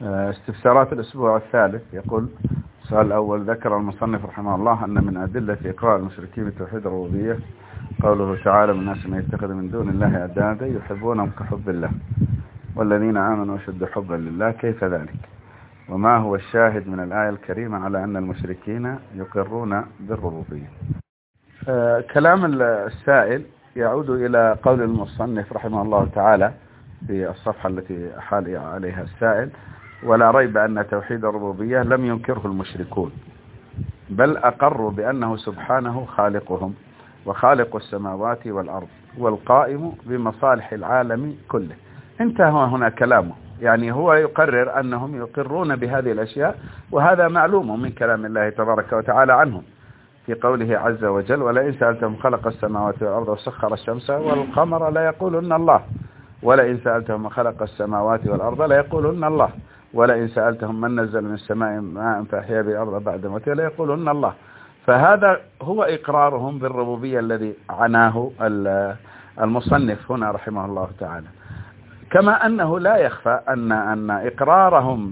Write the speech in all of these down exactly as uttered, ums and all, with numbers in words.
استفسارات الأسبوع الثالث. يقول السؤال الأول: ذكر المصنف رحمه الله أن من أدلة إقرار المشركين بتوحيد الربوبية قوله تعالى: من الناس من يتخذ من دون الله أندادا يحبونهم كحب الله والذين آمنوا أشد حبا لله، كيف ذلك؟ وما هو الشاهد من الآية الكريمة على أن المشركين يقرون بالربوبية؟ آه كلام السائل يعود إلى قول المصنف رحمه الله تعالى في الصفحة التي أحال عليها السائل: ولا ريب أن توحيد الربوبية لم ينكره المشركون، بل أقروا بأنه سبحانه خالقهم وخالق السماوات والأرض والقائم بمصالح العالم كله. انتهى هنا كلامه، يعني هو يقرر أنهم يقرون بهذه الأشياء، وهذا معلوم من كلام الله تبارك وتعالى عنهم في قوله عز وجل: ولئن سألتهم خلق السماوات والأرض وسخر الشمس والقمر لا يقولن الله، ولئن سألتهم خلق السماوات والأرض لا يقولن الله، ولئن سألتهم من نزل من السماء ماء فأحيا بالأرض بعد موتها لا يقولن الله. فهذا هو إقرارهم بالربوبية الذي عناه المصنف هنا رحمه الله تعالى. كما أنه لا يخفى أن أن إقرارهم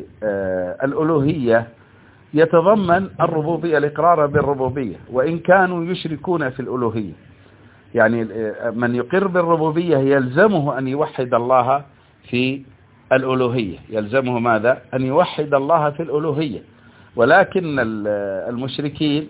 بالألوهية يتضمن الربوبية، الإقرار بالربوبية، وإن كانوا يشركون في الألوهية. يعني من يقر بالربوبية يلزمه أن يوحد الله في الألوهية، يلزمه ماذا؟ أن يوحد الله في الألوهية. ولكن المشركين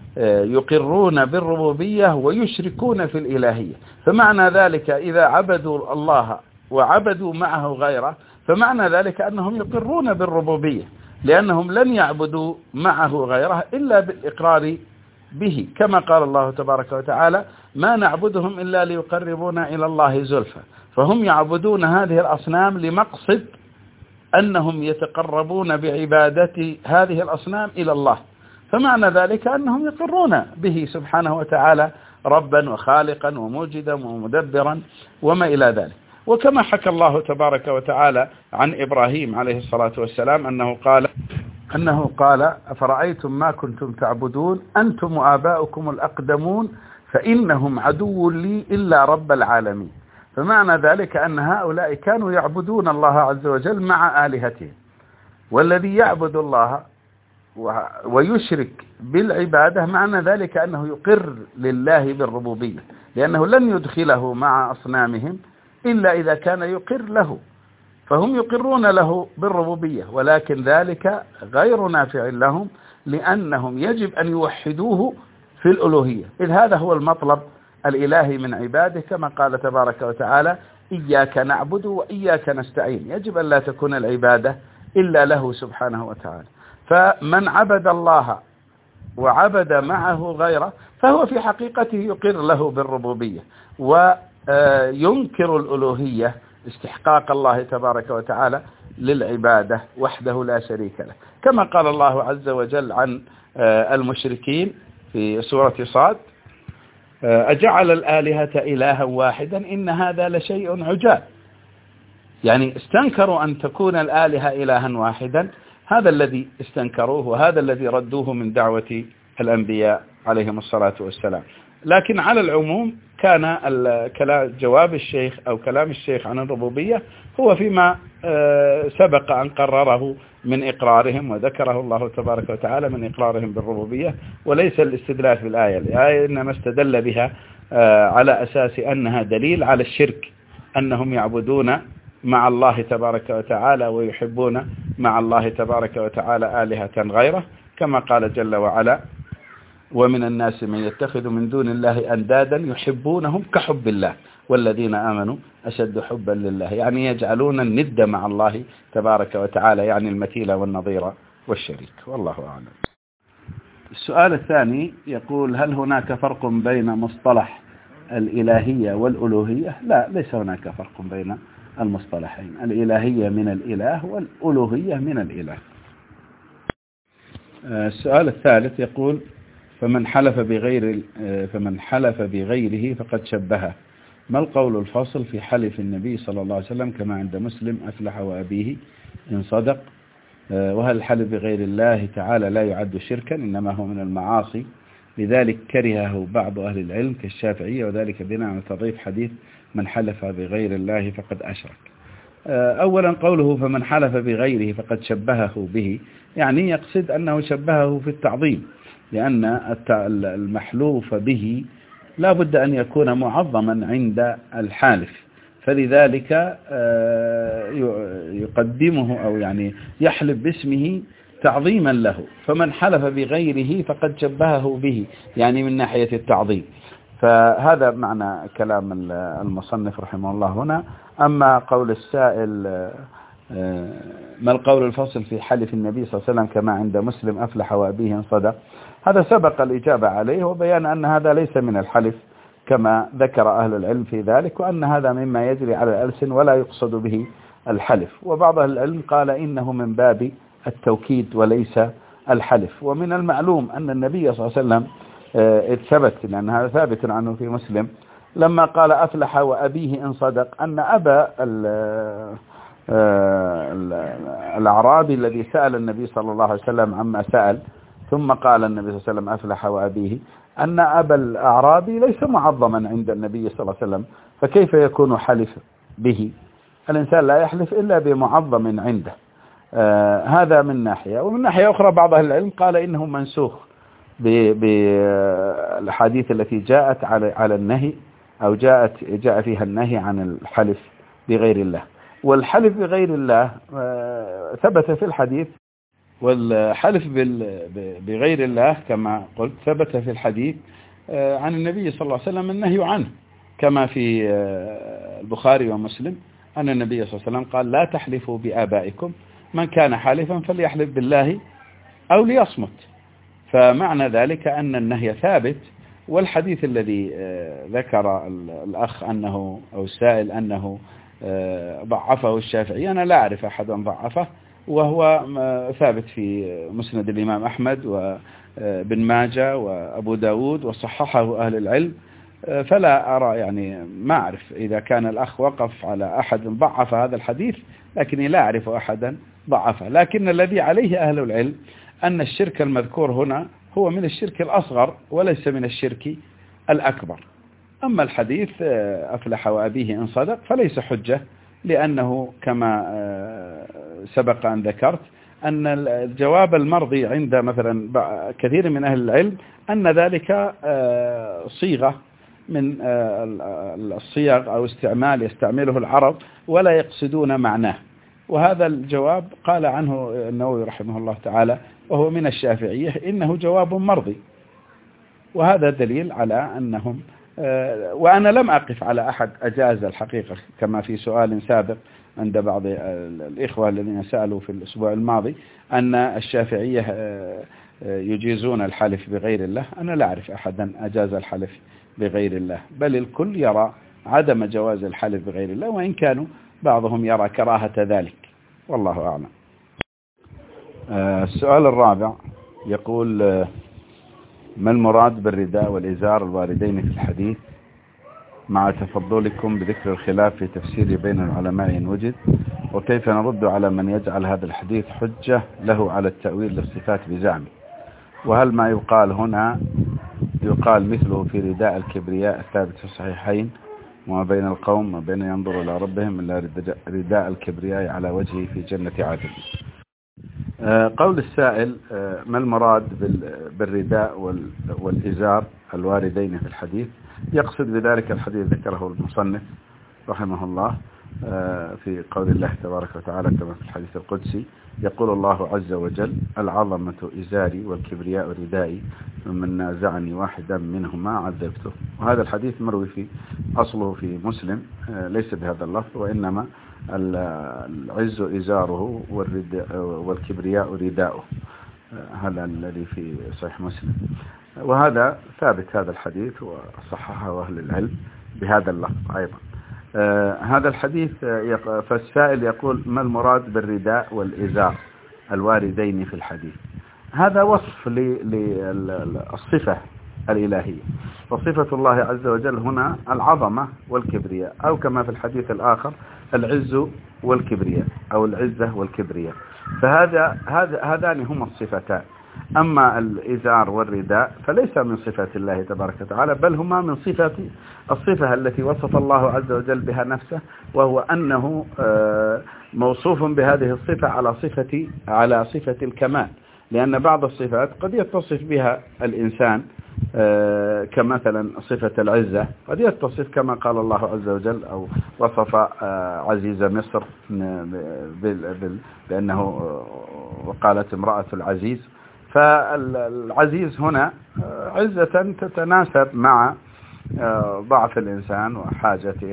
يقرون بالربوبية ويشركون في الإلهية، فمعنى ذلك إذا عبدوا الله وعبدوا معه غيره فمعنى ذلك أنهم يقرون بالربوبية، لأنهم لن يعبدوا معه غيره إلا بالإقرار به، كما قال الله تبارك وتعالى: ما نعبدهم إلا ليقربونا إلى الله زلفى. فهم يعبدون هذه الأصنام لمقصد أنهم يتقربون بعبادة هذه الأصنام إلى الله، فمعنى ذلك أنهم يقرون به سبحانه وتعالى ربا وخالقا وموجدا ومدبرا وما إلى ذلك. وكما حكى الله تبارك وتعالى عن إبراهيم عليه الصلاة والسلام أنه قال أنه قال: أفرأيتم ما كنتم تعبدون أنتم وآباؤكم الأقدمون فإنهم عدو لي إلا رب العالمين. فمعنى ذلك أن هؤلاء كانوا يعبدون الله عز وجل مع آلهتهم، والذي يعبد الله ويشرك بالعبادة معنى ذلك أنه يقر لله بالربوبية، لأنه لن يدخله مع أصنامهم إلا إذا كان يقر له، فهم يقرون له بالربوبية، ولكن ذلك غير نافع لهم، لأنهم يجب أن يوحدوه في الألوهية، إذ هذا هو المطلب الإلهي من عباده، كما قال تبارك وتعالى: إياك نعبد وإياك نستعين. يجب أن لا تكون العبادة إلا له سبحانه وتعالى. فمن عبد الله وعبد معه غيره فهو في حقيقته يقر له بالربوبية وينكر الألوهية، استحقاق الله تبارك وتعالى للعبادة وحده لا شريك له، كما قال الله عز وجل عن المشركين في سورة صاد: أجعل الآلهة إلها واحدا إن هذا لشيء عجاب. يعني استنكروا أن تكون الآلهة إلها واحدا، هذا الذي استنكروه وهذا الذي ردوه من دعوة الأنبياء عليهم الصلاة والسلام. لكن على العموم كان جواب الشيخ أو كلام الشيخ عن الربوبية هو فيما سبق أن قرره من إقرارهم وذكره الله تبارك وتعالى من إقرارهم بالربوبية، وليس الاستدلال في الآية. الآية إنما استدل بها على أساس أنها دليل على الشرك، أنهم يعبدون مع الله تبارك وتعالى ويحبون مع الله تبارك وتعالى آلهة غيره، كما قال جل وعلا: ومن الناس من يتخذ من دون الله أندادا يحبونهم كحب الله والذين آمنوا أشد حبا لله. يعني يجعلون الند مع الله تبارك وتعالى، يعني المثيل والنظير والشريك. والله أعلم. السؤال الثاني يقول: هل هناك فرق بين مصطلح الإلهية والألوهية؟ لا، ليس هناك فرق بين المصطلحين، الإلهية من الإله والألوهية من الإله. السؤال الثالث يقول: فمن حلف بغير فمن حلف بغيره فقد شبهه، ما القول الفاصل في حلف النبي صلى الله عليه وسلم كما عند مسلم: أفلح وأبيه إن صدق؟ وهل الحلف بغير الله تعالى لا يعد شركا إنما هو من المعاصي، لذلك كرهه بعض أهل العلم كالشافعية، وذلك بناء على تضعيف حديث من حلف بغير الله فقد أشرك. أولا قوله فمن حلف بغيره فقد شبهه به، يعني يقصد أنه شبهه في التعظيم، لأن المحلوف به لا بد أن يكون معظما عند الحالف، فلذلك يقدمه أو يعني يحلف باسمه تعظيما له. فمن حلف بغيره فقد شبهه به، يعني من ناحية التعظيم. فهذا معنى كلام المصنف رحمه الله هنا. أما قول السائل ما القول الفصل في حلف النبي صلى الله عليه وسلم كما عند مسلم أفلح وأبيه إن صدق، هذا سبق الإجابة عليه، وبيان أن هذا ليس من الحلف كما ذكر أهل العلم في ذلك، وأن هذا مما يجري على الألسن ولا يقصد به الحلف. وبعض أهل العلم قال إنه من باب التوكيد وليس الحلف. ومن المعلوم أن النبي صلى الله عليه وسلم ثبت، لأن هذا ثابت عنه في مسلم، لما قال أفلح وأبيه إن صدق، أن أبا الأعرابي الذي سأل النبي صلى الله عليه وسلم عما سأل ثم قال النبي صلى الله عليه وسلم أفلح وأبيه، أن أبا الأعرابي ليس معظما عند النبي صلى الله عليه وسلم، فكيف يكون حلف به؟ الإنسان لا يحلف إلا بمعظم عنده. آه هذا من ناحية. ومن ناحية أخرى بعض أهل العلم قال إنه منسوخ بالحديث التي جاءت على على النهي، أو جاءت جاء فيها النهي عن الحلف بغير الله. والحلف بغير الله آه ثبت في الحديث، والحلف بغير الله كما قلت ثبت في الحديث آه عن النبي صلى الله عليه وسلم النهي عنه، كما في آه البخاري ومسلم أن النبي صلى الله عليه وسلم قال لا تحلفوا بآبائكم، من كان حالفا فليحلف بالله أو ليصمت. فمعنى ذلك أن النهي ثابت. والحديث الذي ذكر الأخ أنه أو السائل أنه ضعفه الشافعي، أنا لا أعرف أحدا ضعفه، وهو ثابت في مسند الإمام أحمد وابن ماجه وأبو داود وصححه أهل العلم، فلا أرى يعني ما أعرف إذا كان الأخ وقف على أحد ضعف هذا الحديث، لكني لا أعرف أحدا ضعفه. لكن الذي عليه أهل العلم أن الشرك المذكور هنا هو من الشرك الأصغر وليس من الشرك الأكبر. أما الحديث أفلح وأبيه إن صدق فليس حجة، لأنه كما سبق أن ذكرت أن الجواب المرضي عند مثلا كثير من أهل العلم أن ذلك صيغة من الصيغ أو استعمال يستعمله العرب ولا يقصدون معناه. وهذا الجواب قال عنه النووي رحمه الله تعالى وهو من الشافعية إنه جواب مرضي، وهذا دليل على أنهم، وأنا لم أقف على أحد أجاز الحقيقة كما في سؤال سابق عند بعض الإخوة الذين سألوا في الأسبوع الماضي أن الشافعية يجيزون الحلف بغير الله. أنا لا أعرف أحدا أجاز الحلف بغير الله، بل الكل يرى عدم جواز الحلف بغير الله، وإن كانوا بعضهم يرى كراهة ذلك، والله أعلم. السؤال الرابع يقول ما المراد بالرداء والإزار الواردين في الحديث مع تفضلكم بذكر الخلاف في تفسير بين العلماء إن وجد، وكيف نرد على من يجعل هذا الحديث حجة له على التأويل للصفات بزعمه، وهل ما يقال هنا يقال مثله في رداء الكبرياء الثابت في الصحيحين وما بين القوم ما بين ينظر إلى ربهم إلا رداء الكبرياء على وجهه في جنة عدن. قول السائل ما المراد بالرداء والإزار الواردين في الحديث، يقصد بذلك الحديث ذكره المصنف رحمه الله في قول الله تبارك وتعالى كما في الحديث القدسي، يقول الله عز وجل العظمة إزاري والكبرياء ردائي ومن نازعني واحدا منهما عذبته. وهذا الحديث مروي في أصله في مسلم ليس بهذا اللفظ، وإنما العز إزاره والكبرياء رداؤه، هذا الذي في صحيح مسلم. وهذا ثابت هذا الحديث وصححه أهل العلم بهذا اللفظ أيضا. آه هذا الحديث فالسائل يقول ما المراد بالرداء والإزار الواردين في الحديث؟ هذا وصف للصفة الإلهية، وصفة الله عز وجل هنا العظمة والكبرياء، أو كما في الحديث الآخر العز والكبرياء أو العزة والكبرياء. فهذا هذا هذان هما الصفتان. أما الإزار والرداء فليس من صفة الله تبارك وتعالى، بل هما من صفة الصفة التي وصف الله عز وجل بها نفسه، وهو أنه موصوف بهذه الصفة على صفة على صفة الكمال. لأن بعض الصفات قد يتصف بها الإنسان كمثلا صفة العزة، قد يتصف كما قال الله عز وجل أو وصف عزيز مصر بأنه وقالت امرأة العزيز. فالعزيز هنا عزة تتناسب مع ضعف الإنسان وحاجته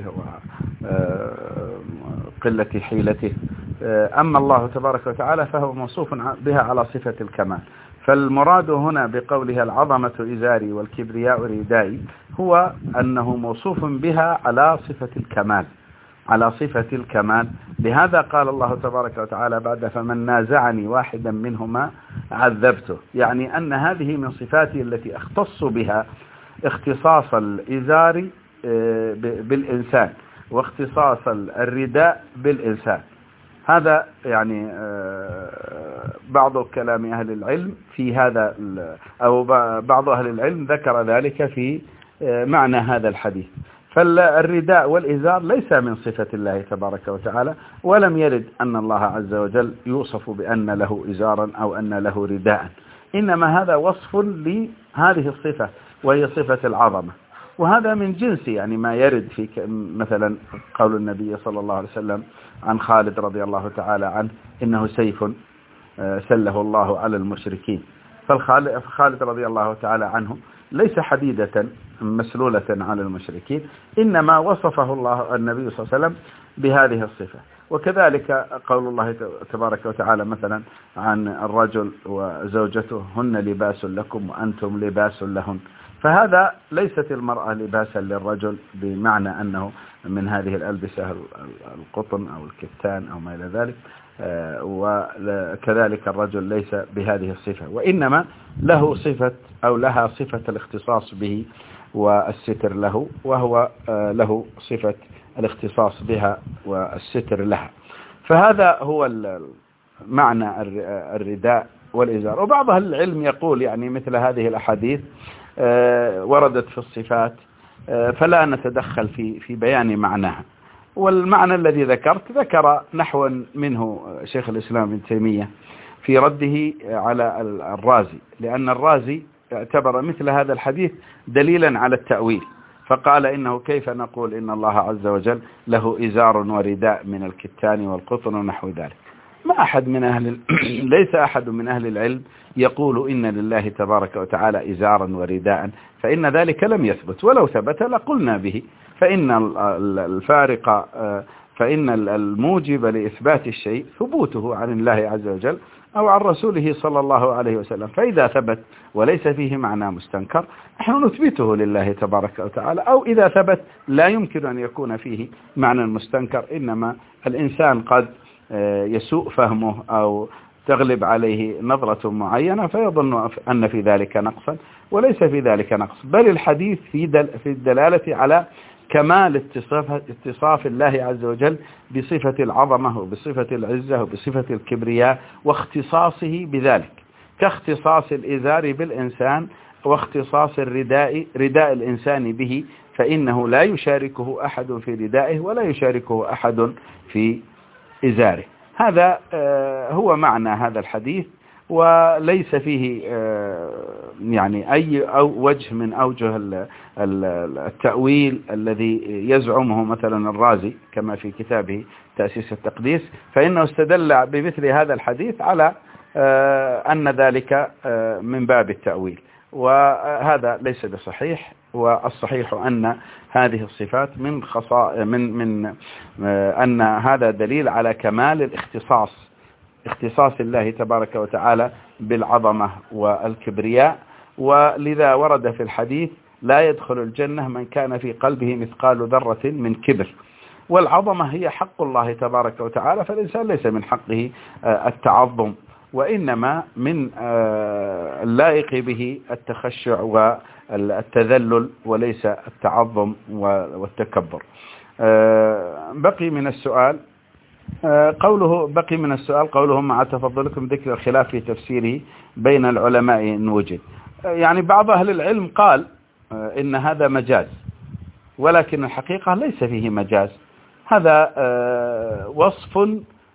وقلة حيلته. أما الله تبارك وتعالى فهو موصوف بها على صفة الكمال. فالمراد هنا بقولها العظمة إزاري والكبرياء ردائي هو أنه موصوف بها على صفة الكمال، على صفة الكمال. لهذا قال الله تبارك وتعالى بعد فمن نازعني واحدا منهما عذبته، يعني أن هذه من صفاته التي اختص بها اختصاص الإزار بالإنسان واختصاص الرداء بالإنسان. هذا يعني بعض كلام أهل العلم في هذا، أو بعض أهل العلم ذكر ذلك في معنى هذا الحديث. فالرداء والإزار ليس من صفة الله تبارك وتعالى، ولم يرد أن الله عز وجل يوصف بأن له إزارا أو أن له رداء، إنما هذا وصف لهذه الصفة وهي صفة العظمة. وهذا من جنس يعني ما يرد في مثلا قول النبي صلى الله عليه وسلم عن خالد رضي الله تعالى عنه إنه سيف سله الله على المشركين. فالخالد رضي الله تعالى عنه ليس حديدة مسلولة على المشركين، إنما وصفه الله النبي صلى الله عليه وسلم بهذه الصفة. وكذلك قول الله تبارك وتعالى مثلا عن الرجل وزوجته هن لباس لكم وأنتم لباس لهن. فهذا ليست المرأة لباسا للرجل بمعنى أنه من هذه الألبسة القطن أو الكتان أو ما إلى ذلك، وكذلك الرجل ليس بهذه الصفة، وإنما له صفة أو لها صفة الاختصاص به والستر له، وهو له صفة الاختصاص بها والستر لها. فهذا هو معنى الرداء والإزار. وبعض أهل العلم يقول يعني مثل هذه الأحاديث وردت في الصفات فلا نتدخل في في بيان معناها. والمعنى الذي ذكرت ذكر نحو منه شيخ الإسلام ابن تيمية في رده على الرازي، لأن الرازي اعتبر مثل هذا الحديث دليلا على التأويل، فقال إنه كيف نقول إن الله عز وجل له إزار ورداء من الكتان والقطن ونحو ذلك. ما أحد من أهل ليس أحد من أهل العلم يقول إن لله تبارك وتعالى إزارا ورداء، فإن ذلك لم يثبت، ولو ثبت لقلنا به. فإن الفارق فإن الموجب لإثبات الشيء ثبوته عن الله عز وجل أو عن رسوله صلى الله عليه وسلم. فإذا ثبت وليس فيه معنى مستنكر نحن نثبته لله تبارك وتعالى، أو إذا ثبت لا يمكن أن يكون فيه معنى مستنكر، إنما الإنسان قد يسوء فهمه أو تغلب عليه نظرة معينة فيظن أن في ذلك نقصا، وليس في ذلك نقص، بل الحديث في دل في الدلالة على كمال اتصاف, اتصاف الله عز وجل بصفة العظمة وبصفة العزة وبصفة الكبرياء واختصاصه بذلك، كاختصاص الإزار بالإنسان واختصاص الرداء رداء الإنسان به، فإنه لا يشاركه أحد في ردائه ولا يشاركه أحد في إزاره. هذا هو معنى هذا الحديث، وليس فيه يعني أي أو وجه من أوجه التأويل الذي يزعمه مثلا الرازي كما في كتابه تأسيس التقديس، فإنه استدل بمثل هذا الحديث على أن ذلك من باب التأويل، وهذا ليس بصحيح. والصحيح أن هذه الصفات من خصائص من من أن هذا دليل على كمال الاختصاص، اختصاص الله تبارك وتعالى بالعظمة والكبرياء. ولذا ورد في الحديث لا يدخل الجنة من كان في قلبه مثقال ذرة من كبر. والعظمة هي حق الله تبارك وتعالى، فالإنسان ليس من حقه التعظم، وإنما من اللائق به التخشع والتذلل وليس التعظم والتكبر. بقي من السؤال قوله بقي من السؤال قوله مع تفضلكم ذكر الخلاف في تفسيره بين العلماء إن وجد. يعني بعض أهل العلم قال إن هذا مجاز، ولكن الحقيقة ليس فيه مجاز، هذا وصف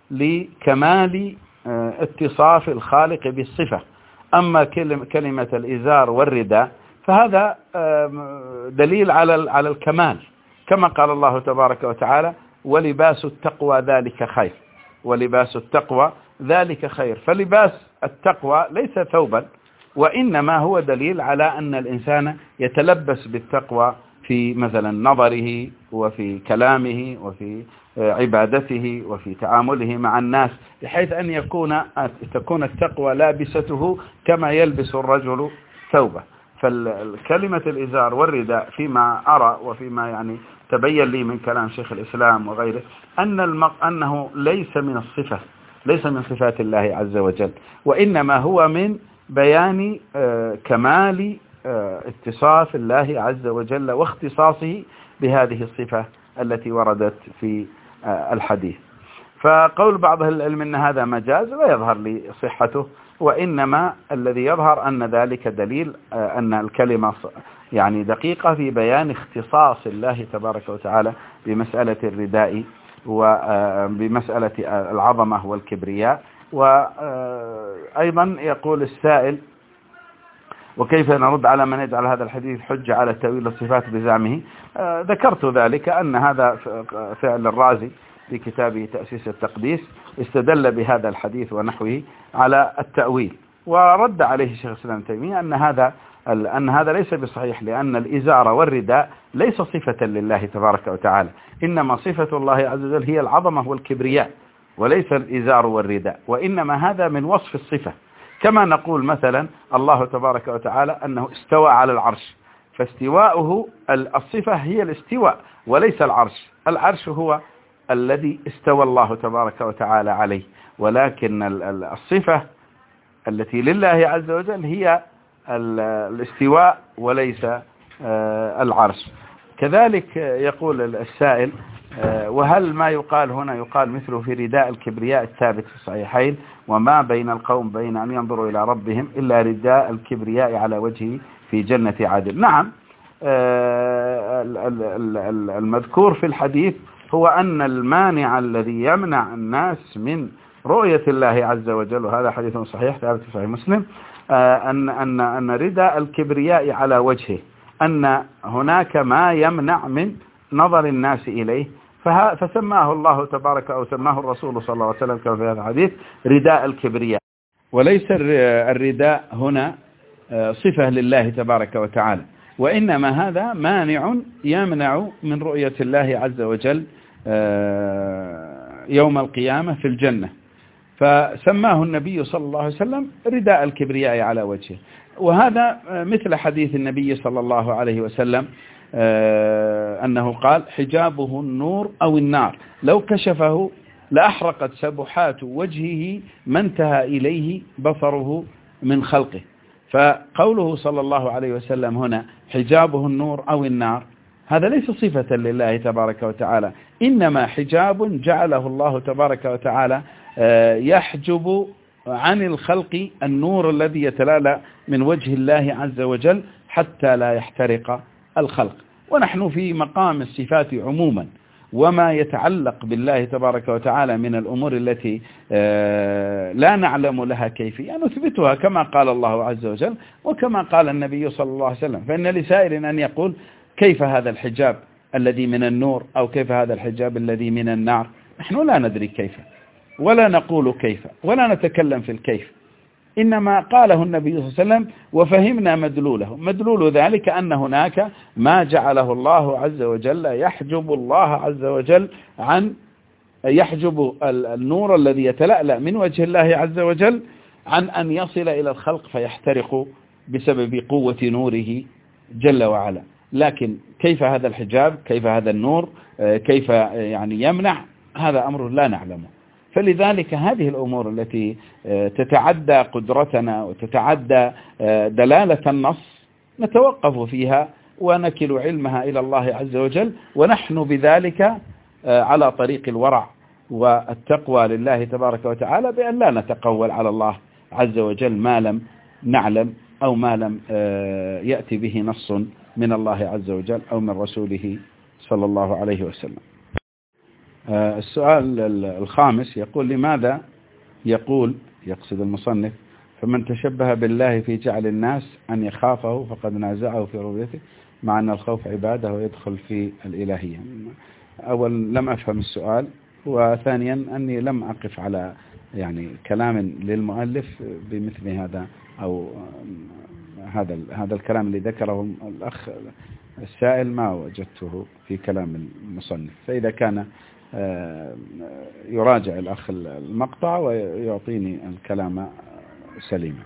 لكمال اتصاف الخالق بالصفة. أما كلمة الإزار والرداء فهذا دليل على على الكمال، كما قال الله تبارك وتعالى ولباس التقوى ذلك خير، ولباس التقوى ذلك خير. فلباس التقوى ليس ثوبا، وإنما هو دليل على أن الإنسان يتلبس بالتقوى في مثلا نظره وفي كلامه وفي عبادته وفي تعامله مع الناس، بحيث أن يكون تكون التقوى لابسته كما يلبس الرجل ثوبه. فالكلمة الإزار والرداء فيما أرى وفيما يعني تبين لي من كلام شيخ الإسلام وغيره أن المق... أنه ليس من الصفة، ليس من صفات الله عز وجل، وإنما هو من بيان آه كمال آه اتصاف الله عز وجل واختصاصه بهذه الصفة التي وردت في آه الحديث. فقول بعض أهل العلم أن هذا مجاز لا يظهر لي صحته، وإنما الذي يظهر أن ذلك دليل آه أن الكلمة يعني دقيقة في بيان اختصاص الله تبارك وتعالى بمسألة الرداء وبمسألة العظمة والكبرياء. وأيضا يقول السائل وكيف نرد على من يجعل هذا الحديث حجة على تأويل الصفات بزعمه؟ ذكرت ذلك أن هذا فعل الرازي في كتابه تأسيس التقديس استدل بهذا الحديث ونحوه على التأويل، ورد عليه شيخ الإسلام ابن تيمية أن هذا أن هذا ليس بصحيح، لأن الإزار والرداء ليس صفة لله تبارك وتعالى، إنما صفة الله عز وجل هي العظمة والكبرياء، وليس الإزار والرداء، وإنما هذا من وصف الصفة. كما نقول مثلا الله تبارك وتعالى أنه استوى على العرش، فاستواؤه الصفة هي الاستواء وليس العرش، العرش هو الذي استوى الله تبارك وتعالى عليه، ولكن الصفة التي لله عز وجل هي الاستواء وليس العرش. كذلك يقول السائل وهل ما يقال هنا يقال مثله في رداء الكبرياء الثابت في الصحيحين وما بين القوم بين أن ينظروا إلى ربهم إلا رداء الكبرياء على وجهه في جنة عدن؟ نعم، المذكور في الحديث هو أن المانع الذي يمنع الناس من رؤية الله عز وجل، وهذا حديث صحيح ثابت في صحيح مسلم، أن أن أن رداء الكبرياء على وجهه، أن هناك ما يمنع من نظر الناس إليه، فسماه الله تبارك أو سماه الرسول صلى الله عليه وسلم كما في هذا الحديث رداء الكبرياء، وليس الرداء هنا صفة لله تبارك وتعالى، وإنما هذا مانع يمنع من رؤية الله عز وجل يوم القيامة في الجنة، فسماه النبي صلى الله عليه وسلم رداء الكبرياء على وجهه. وهذا مثل حديث النبي صلى الله عليه وسلم أنه قال حجابه النور أو النار لو كشفه لأحرقت سبحات وجهه ما انتهى إليه بصره من خلقه. فقوله صلى الله عليه وسلم هنا حجابه النور أو النار هذا ليس صفة لله تبارك وتعالى، إنما حجاب جعله الله تبارك وتعالى يحجب عن الخلق النور الذي يتلالى من وجه الله عز وجل حتى لا يحترق الخلق. ونحن في مقام الصفات عموما، وما يتعلق بالله تبارك وتعالى من الأمور التي لا نعلم لها كيفية نثبتها كما قال الله عز وجل وكما قال النبي صلى الله عليه وسلم. فإن لسائل أن يقول كيف هذا الحجاب الذي من النور أو كيف هذا الحجاب الذي من النار، نحن لا ندري كيف ولا نقول كيف ولا نتكلم في الكيف، إنما قاله النبي صلى الله عليه وسلم وفهمنا مدلوله. مدلول ذلك أن هناك ما جعله الله عز وجل يحجب الله عز وجل عن يحجب النور الذي يتلألأ من وجه الله عز وجل عن أن يصل إلى الخلق فيحترق بسبب قوة نوره جل وعلا. لكن كيف هذا الحجاب، كيف هذا النور، كيف يعني يمنع، هذا أمر لا نعلمه. فلذلك هذه الأمور التي تتعدى قدرتنا وتتعدى دلالة النص نتوقف فيها ونكل علمها إلى الله عز وجل، ونحن بذلك على طريق الورع والتقوى لله تبارك وتعالى بأن لا نتقول على الله عز وجل ما لم نعلم أو ما لم يأتي به نص من الله عز وجل أو من رسوله صلى الله عليه وسلم. السؤال الخامس يقول: لماذا يقول يقصد المصنف فمن تشبه بالله في جعل الناس أن يخافه فقد نازعه في ربوبيته، مع أن الخوف عبادة ويدخل في الإلهية؟ أول لم أفهم السؤال، وثانيا أني لم أقف على يعني كلام للمؤلف بمثل هذا أو هذا هذا الكلام اللي ذكره الأخ السائل ما وجدته في كلام المصنف، فإذا كان يراجع الأخ المقطع ويعطيني الكلام سليما.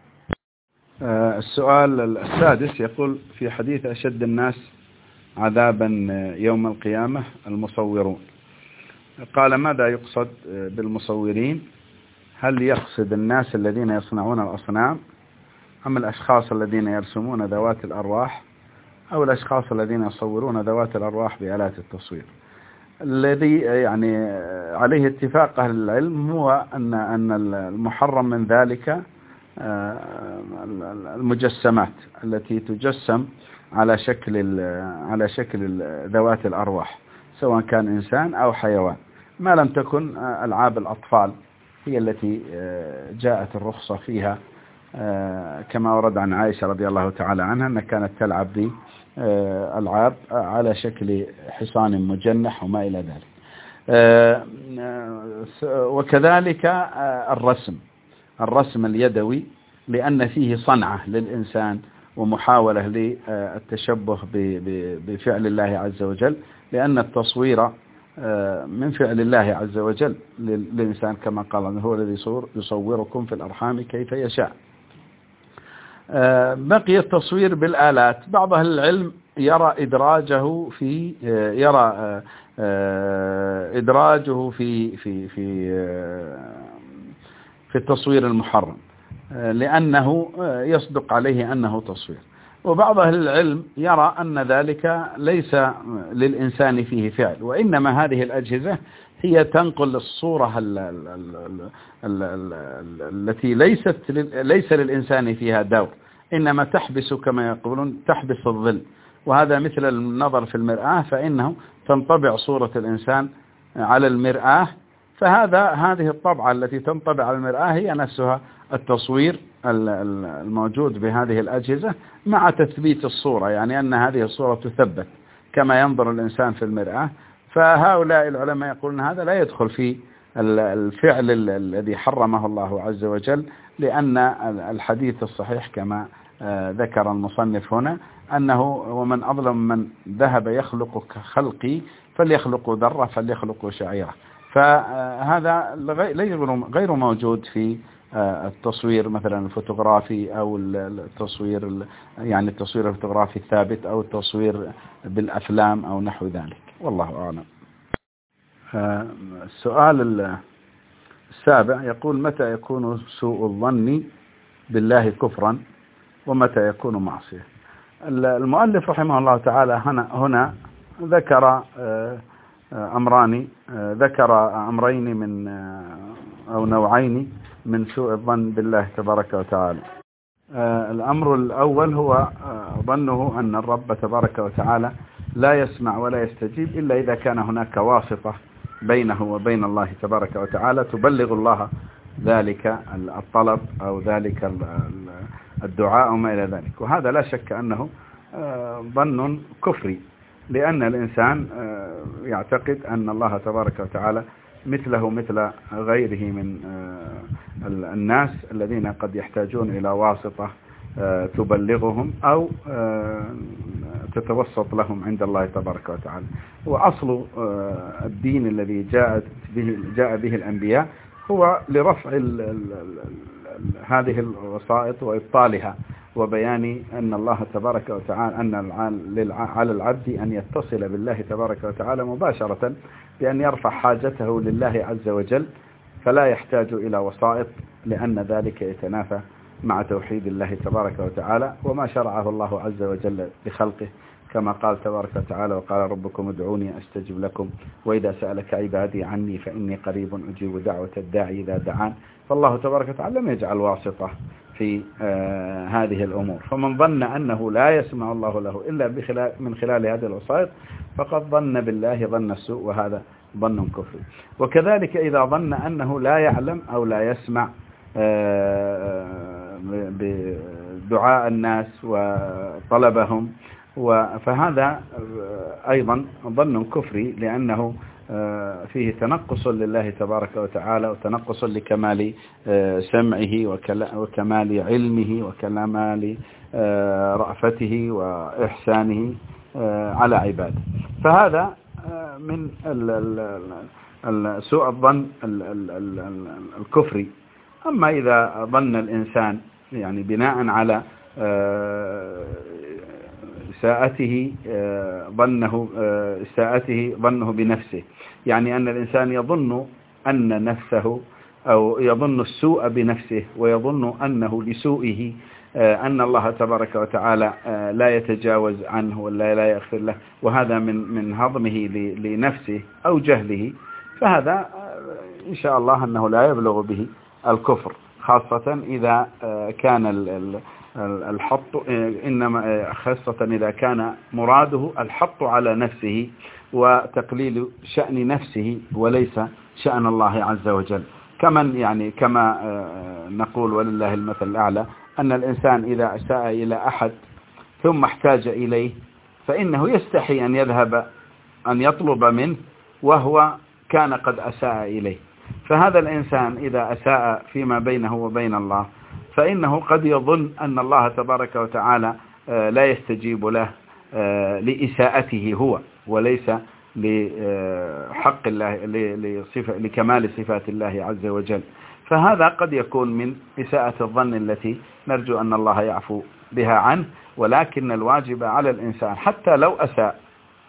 السؤال السادس يقول: في حديث أشد الناس عذابا يوم القيامة المصورون، قال: ماذا يقصد بالمصورين؟ هل يقصد الناس الذين يصنعون الأصنام، أم الأشخاص الذين يرسمون ذوات الأرواح، أو الأشخاص الذين يصورون ذوات الأرواح بآلات التصوير؟ الذي يعني عليه اتفاق أهل العلم هو أن أن المحرم من ذلك المجسمات التي تجسم على شكل على شكل ذوات الأرواح، سواء كان إنسان أو حيوان، ما لم تكن ألعاب الأطفال هي التي جاءت الرخصة فيها، كما ورد عن عائشة رضي الله تعالى عنها أنها كانت تلعب بألعاب على شكل حصان مجنح وما إلى ذلك. وكذلك الرسم الرسم اليدوي، لأن فيه صنعة للإنسان ومحاولة للتشبه بفعل الله عز وجل، لأن التصوير من فعل الله عز وجل للإنسان، كما قال هو الذي يصوركم في الأرحام كيف يشاء. بقي التصوير بالآلات، بعض أهل العلم يرى إدراجه في يرى إدراجه في في في في التصوير المحرم، لأنه يصدق عليه أنه تصوير. وبعض أهل العلم يرى أن ذلك ليس للإنسان فيه فعل، وإنما هذه الأجهزة هي تنقل الصورة التي ليست ليس للإنسان فيها دور، إنما تحبس كما يقولون تحبس الظل، وهذا مثل النظر في المرآة، فإنه تنطبع صورة الإنسان على المرآة، فهذا هذه الطبعة التي تنطبع على المرآة هي نفسها التصوير الموجود بهذه الأجهزة، مع تثبيت الصورة، يعني أن هذه الصورة تثبت كما ينظر الإنسان في المرآة. فهؤلاء العلماء يقولون هذا لا يدخل في الفعل الذي حرمه الله عز وجل، لأن الحديث الصحيح كما ذكر المصنف هنا أنه: ومن أظلم من ذهب يخلق كخلقي فليخلق ذرة فليخلق شعيرة. فهذا غير موجود في التصوير مثلا الفوتوغرافي أو التصوير يعني التصوير الفوتوغرافي الثابت أو التصوير بالأفلام أو نحو ذلك، والله أعلم. السؤال السابع يقول: متى يكون سوء الظن بالله كفرا ومتى يكون معصية؟ المؤلف رحمه الله تعالى هنا, هنا ذكر أمران ذكر أمرين من أو نوعين من سوء الظن بالله تبارك وتعالى. الأمر الأول هو ظنه أن الرب تبارك وتعالى لا يسمع ولا يستجيب إلا إذا كان هناك واسطة بينه وبين الله تبارك وتعالى تبلغ الله ذلك الطلب أو ذلك الدعاء أو ما إلى ذلك، وهذا لا شك أنه ظن كفري، لأن الإنسان يعتقد أن الله تبارك وتعالى مثله مثل غيره من الناس الذين قد يحتاجون إلى واسطة تبلغهم أو تتوسط لهم عند الله تبارك وتعالى. وأصل الدين الذي جاء به جاء به الأنبياء هو لرفع ال ال هذه الوسائط وإبطالها، وبيان أن الله تبارك وتعالى أن على العبد أن يتصل بالله تبارك وتعالى مباشرة بأن يرفع حاجته لله عز وجل، فلا يحتاج إلى وسائط، لأن ذلك يتنافى مع توحيد الله تبارك وتعالى وما شرعه الله عز وجل لخلقه. كما قال تبارك وتعالى وقال ربكم ادعوني أستجب لكم وإذا سألك عبادي عني فإني قريب أجيب دعوة الداعي إذا دعان. فالله تبارك وتعالى لم يجعل واسطة في آه هذه الأمور. فمن ظن أنه لا يسمع الله له إلا بخلال من خلال هذه الوسائط فقد ظن بالله ظن السوء، وهذا ظن كفري. وكذلك إذا ظن أنه لا يعلم أو لا يسمع بدعاء الناس وطلبهم، فهذا أيضا ظن كفري، لأنه فيه تنقص لله تبارك وتعالى وتنقص لكمال سمعه وكمال علمه وكمال رأفته وإحسانه على عباده. فهذا من سوء الظن الكفري. أما إذا ظن الإنسان يعني بناء على إساءته ظنه إساءته ظنه بنفسه، يعني أن الإنسان يظن أن نفسه أو يظن السوء بنفسه ويظن أنه لسوءه أن الله تبارك وتعالى لا يتجاوز عنه ولا لا يغفر له، وهذا من من هضمه لنفسه أو جهله، فهذا إن شاء الله أنه لا يبلغ به الكفر، خاصة إذا كان الحط إنما خاصة إذا كان مراده الحط على نفسه وتقليل شأن نفسه وليس شأن الله عز وجل. كمن يعني كما نقول ولله المثل الأعلى أن الإنسان إذا أساء إلى أحد ثم احتاج إليه فإنه يستحي أن يذهب أن يطلب منه وهو كان قد أساء إليه. فهذا الإنسان إذا أساء فيما بينه وبين الله فإنه قد يظن أن الله تبارك وتعالى لا يستجيب له لإساءته هو وليس لحق الله لكمال صفات الله عز وجل. فهذا قد يكون من إساءة الظن التي نرجو أن الله يعفو بها عنه، ولكن الواجب على الإنسان حتى لو أساء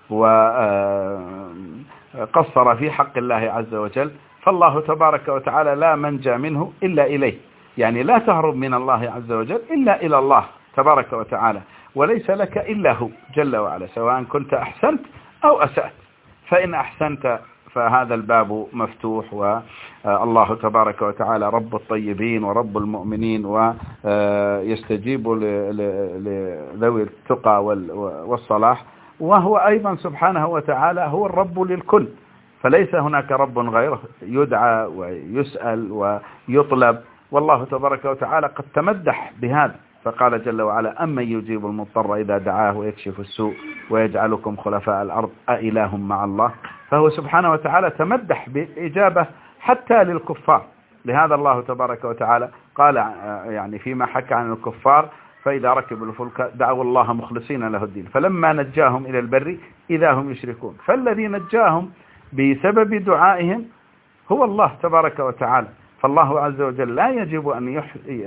وقصر في حق الله عز وجل فالله تبارك وتعالى لا منجى منه إلا إليه، يعني لا تهرب من الله عز وجل إلا إلى الله تبارك وتعالى، وليس لك إلا هو جل وعلا، سواء كنت أحسنت أو أسأت. فإن أحسنت فهذا الباب مفتوح، والله تبارك وتعالى رب الطيبين ورب المؤمنين ويستجيب لذوي التقى والصلاح، وهو أيضا سبحانه وتعالى هو الرب للكل، فليس هناك رب غيره يدعى ويسأل ويطلب. والله تبارك وتعالى قد تمدح بهذا فقال جل وعلا أمن يجيب المضطر إذا دعاه ويكشف السوء ويجعلكم خلفاء الأرض أإله مع الله. فهو سبحانه وتعالى تمدح بإجابة حتى للكفار. لهذا الله تبارك وتعالى قال يعني فيما حكى عن الكفار فإذا ركبوا الفلك دعوا الله مخلصين له الدين فلما نجاهم إلى البر إذا هم يشركون. فالذي نجاهم بسبب دعائهم هو الله تبارك وتعالى. فالله عز وجل لا يجب أن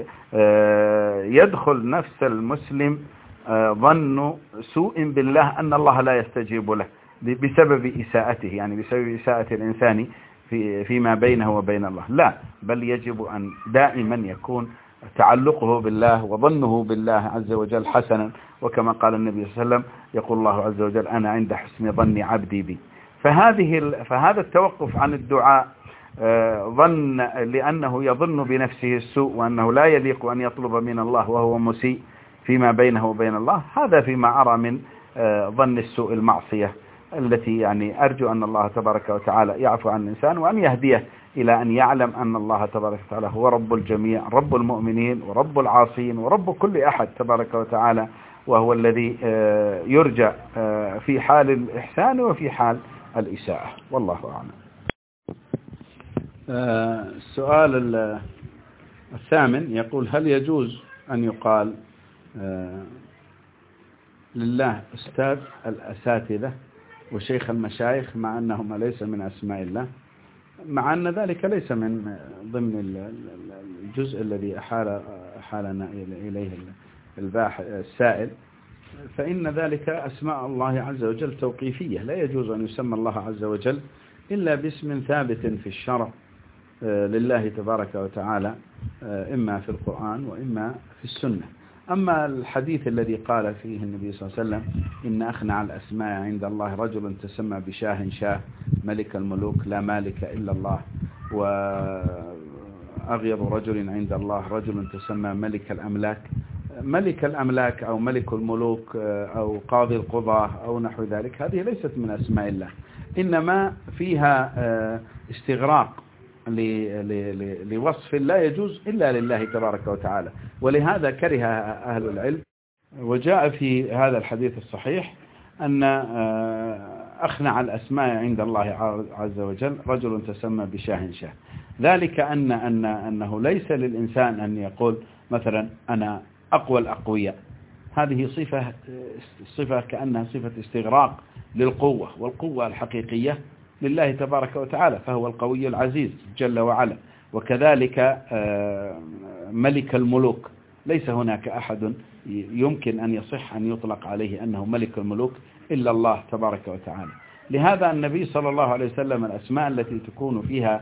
يدخل نفس المسلم ظن سوء بالله أن الله لا يستجيب له بسبب إساءته، يعني بسبب إساءة الإنسان في فيما بينه وبين الله، لا، بل يجب أن دائما يكون تعلقه بالله وظنه بالله عز وجل حسنا، وكما قال النبي صلى الله عليه وسلم يقول الله عز وجل أنا عند حسن ظن عبدي بي. فهذه فهذا التوقف عن الدعاء ظن لأنه يظن بنفسه السوء وأنه لا يليق أن يطلب من الله وهو مسيء فيما بينه وبين الله، هذا فيما أرى من ظن السوء المعصية التي يعني أرجو أن الله تبارك وتعالى يعفو عن الإنسان وأن يهديه إلى أن يعلم أن الله تبارك وتعالى هو رب الجميع، رب المؤمنين ورب العاصين ورب كل أحد تبارك وتعالى، وهو الذي يرجى في حال الإحسان وفي حال الإساءة. والله أعلم. السؤال الثامن يقول هل يجوز أن يقال لله أستاذ الأساتذة وشيخ المشايخ مع أنهما ليس من أسماء الله، مع أن ذلك ليس من ضمن الجزء الذي أحال أحالنا إليه الباحث السائل، فإن ذلك أسماء الله عز وجل توقيفية، لا يجوز أن يسمى الله عز وجل إلا باسم ثابت في الشرع لله تبارك وتعالى، إما في القرآن وإما في السنة. أما الحديث الذي قال فيه النبي صلى الله عليه وسلم إن أخنع الأسماء عند الله رجل تسمى بشاه شاه ملك الملوك لا مالك إلا الله، وأغيض رجل عند الله رجل تسمى ملك الأملاك. ملك الأملاك أو ملك الملوك أو قاضي القضاة أو نحو ذلك، هذه ليست من أسماء الله، إنما فيها استغراق لوصف لا يجوز إلا لله تبارك وتعالى، ولهذا كره أهل العلم. وجاء في هذا الحديث الصحيح أن أخنع الأسماء عند الله عز وجل رجل تسمى بشاه شاه، ذلك أن أن أنه ليس للإنسان أن يقول مثلا أنا أقوى الأقوياء، هذه صفة صفة كأنها صفة استغراق للقوة، والقوة الحقيقية لله تبارك وتعالى، فهو القوي العزيز جل وعلا. وكذلك ملك الملوك، ليس هناك أحد يمكن أن يصح أن يطلق عليه أنه ملك الملوك إلا الله تبارك وتعالى. لهذا النبي صلى الله عليه وسلم الأسماء التي تكون فيها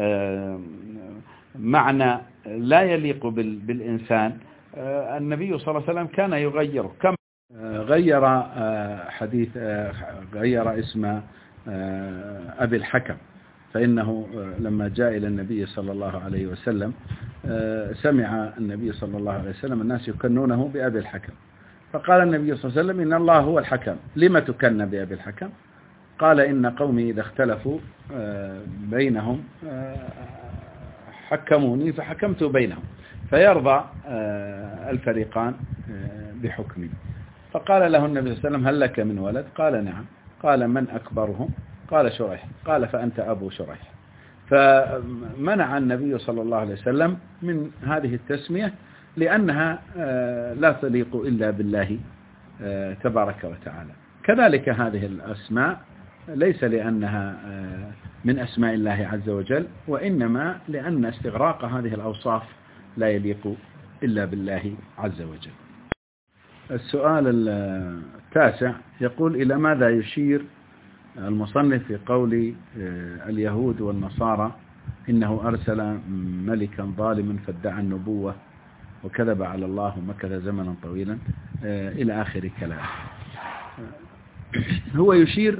معنى لا يليق بالإنسان النبي صلى الله عليه وسلم كان يغيره، كم غير حديث غير اسم أبي الحكم، فإنه لما جاء إلى النبي صلى الله عليه وسلم سمع النبي صلى الله عليه وسلم الناس يكنونه بأبي الحكم، فقال النبي صلى الله عليه وسلم إن الله هو الحكم، لما تكن بأبي الحكم؟ قال إن قومي إذا اختلفوا بينهم حكموني فحكمت بينهم، فيرضى الفريقان بحكمي. فقال له النبي صلى الله عليه وسلم هل لك من ولد؟ قال نعم. قال من أكبرهم؟ قال شريح. قال فأنت أبو شريح. فمنع النبي صلى الله عليه وسلم من هذه التسمية لأنها لا تليق إلا بالله تبارك وتعالى. كذلك هذه الأسماء ليس لأنها من أسماء الله عز وجل، وإنما لأن استغراق هذه الأوصاف لا يليق إلا بالله عز وجل. السؤال التاسع يقول إلى ماذا يشير المصنف في قول اليهود والنصارى إنه أرسل ملكا ظالما فادعى النبوة وكذب على الله ومكث زمنا طويلا إلى آخر كلام. هو يشير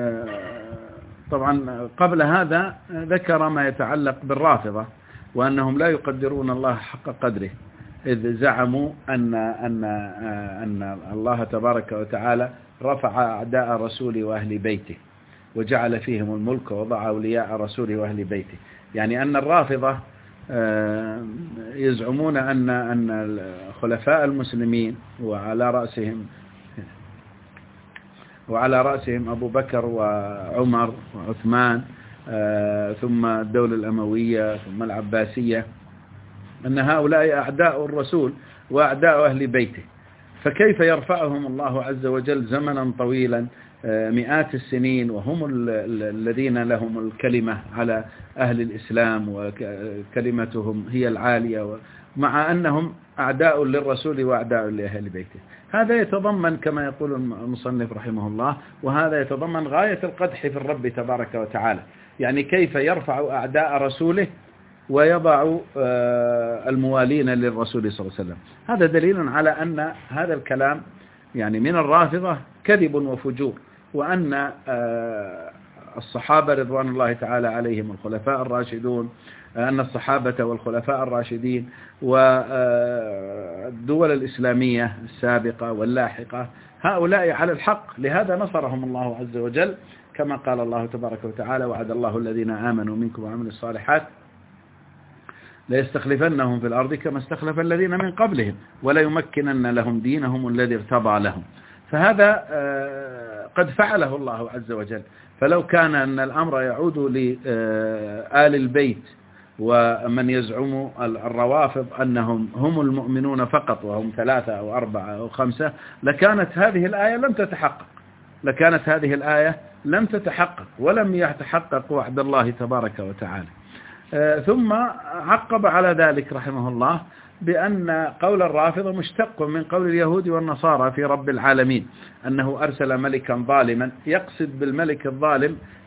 طبعا قبل هذا ذكر ما يتعلق بالرافضة وأنهم لا يقدرون الله حق قدره، إذ زعموا أن أن أن الله تبارك وتعالى رفع أعداء رسوله وأهل بيته وجعل فيهم الملك ووضع أولياء رسوله وأهل بيته، يعني أن الرافضة يزعمون أن أن خلفاء المسلمين وعلى رأسهم وعلى رأسهم أبو بكر وعمر وعثمان ثم الدولة الأموية ثم العباسية، أن هؤلاء أعداء الرسول وأعداء أهل بيته، فكيف يرفعهم الله عز وجل زمنا طويلا مئات السنين وهم الذين لهم الكلمة على أهل الإسلام وكلمتهم هي العالية، مع أنهم أعداء للرسول وأعداء لأهل بيته؟ هذا يتضمن كما يقول المصنف رحمه الله، وهذا يتضمن غاية القدح في الرب تبارك وتعالى، يعني كيف يرفع أعداء رسوله ويضع الموالين للرسول صلى الله عليه وسلم. هذا دليل على أن هذا الكلام يعني من الرافضة كذب وفجور، وأن الصحابة رضوان الله تعالى عليهم والخلفاء الراشدون، أن الصحابة والخلفاء الراشدين والدول الإسلامية السابقة واللاحقة هؤلاء على الحق، لهذا نصرهم الله عز وجل كما قال الله تبارك وتعالى وعد الله الذين آمنوا منكم وعملوا الصالحات ليستخلفنهم في الأرض كما استخلف الذين من قبلهم ولا يمكنن لهم دينهم الذي ارتضى لهم. فهذا قد فعله الله عز وجل. فلو كان أن الأمر يعود لآل البيت ومن يزعم الروافض أنهم هم المؤمنون فقط وهم ثلاثة أو أربعة أو خمسة لكانت هذه الآية لم تتحقق لكانت هذه الآية لم تتحقق ولم يتحقق وعد الله تبارك وتعالى. ثم عقب على ذلك رحمه الله بأن قول الرافضة مشتق من قول اليهود والنصارى في رب العالمين أنه أرسل ملكا ظالما، يقصد بالملك الظالم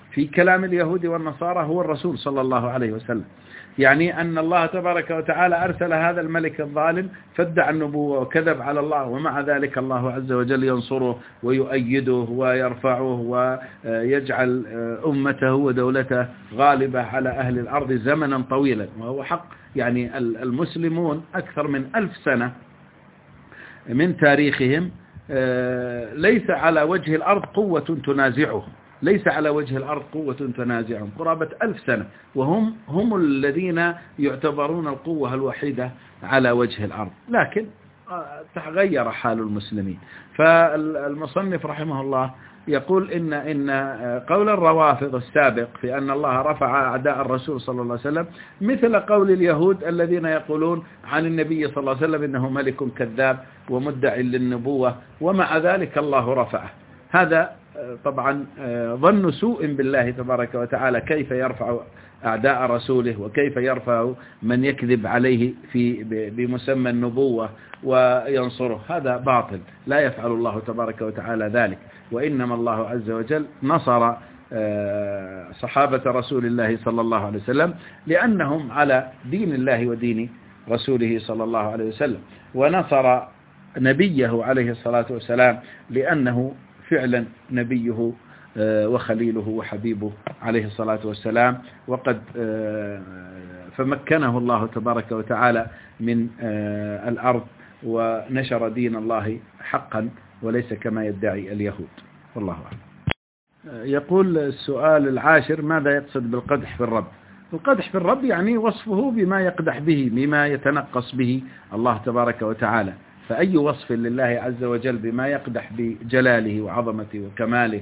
في كلام اليهود والنصارى هو الرسول صلى الله عليه وسلم. يعني أن الله تبارك وتعالى أرسل هذا الملك الظالم فادعى النبوة وكذب على الله، ومع ذلك الله عز وجل ينصره ويؤيده ويرفعه ويجعل أمته ودولته غالبة على أهل الأرض زمنا طويلا، وهو حق. يعني المسلمون أكثر من ألف سنة من تاريخهم ليس على وجه الأرض قوة تنازعهم، ليس على وجه الأرض قوة تنازعهم قرابة ألف سنة، وهم هم الذين يعتبرون القوة الوحيدة على وجه الأرض. لكن تغير حال المسلمين. فالمصنف رحمه الله يقول إن إن قول الروافض السابق في أن الله رفع أعداء الرسول صلى الله عليه وسلم مثل قول اليهود الذين يقولون عن النبي صلى الله عليه وسلم إنه ملك كذاب ومدعي للنبوة، ومع ذلك الله رفعه. هذا طبعا ظن سوء بالله تبارك وتعالى، كيف يرفع أعداء رسوله وكيف يرفع من يكذب عليه في بمسمى النبوة وينصره. هذا باطل، لا يفعل الله تبارك وتعالى ذلك، وإنما الله عز وجل نصر صحابة رسول الله صلى الله عليه وسلم لأنهم على دين الله ودين رسوله صلى الله عليه وسلم، ونصر نبيه عليه الصلاة والسلام لأنه فعلا نبيه وخليله وحبيبه عليه الصلاة والسلام، وقد فمكنه الله تبارك وتعالى من الأرض ونشر دين الله حقا وليس كما يدعي اليهود. والله أعلم. يقول السؤال العاشر: ماذا يقصد بالقدح في الرب؟ القدح في الرب يعني وصفه بما يقدح به، بما يتنقص به الله تبارك وتعالى. فأي وصف لله عز وجل بما يقدح بجلاله وعظمته وكماله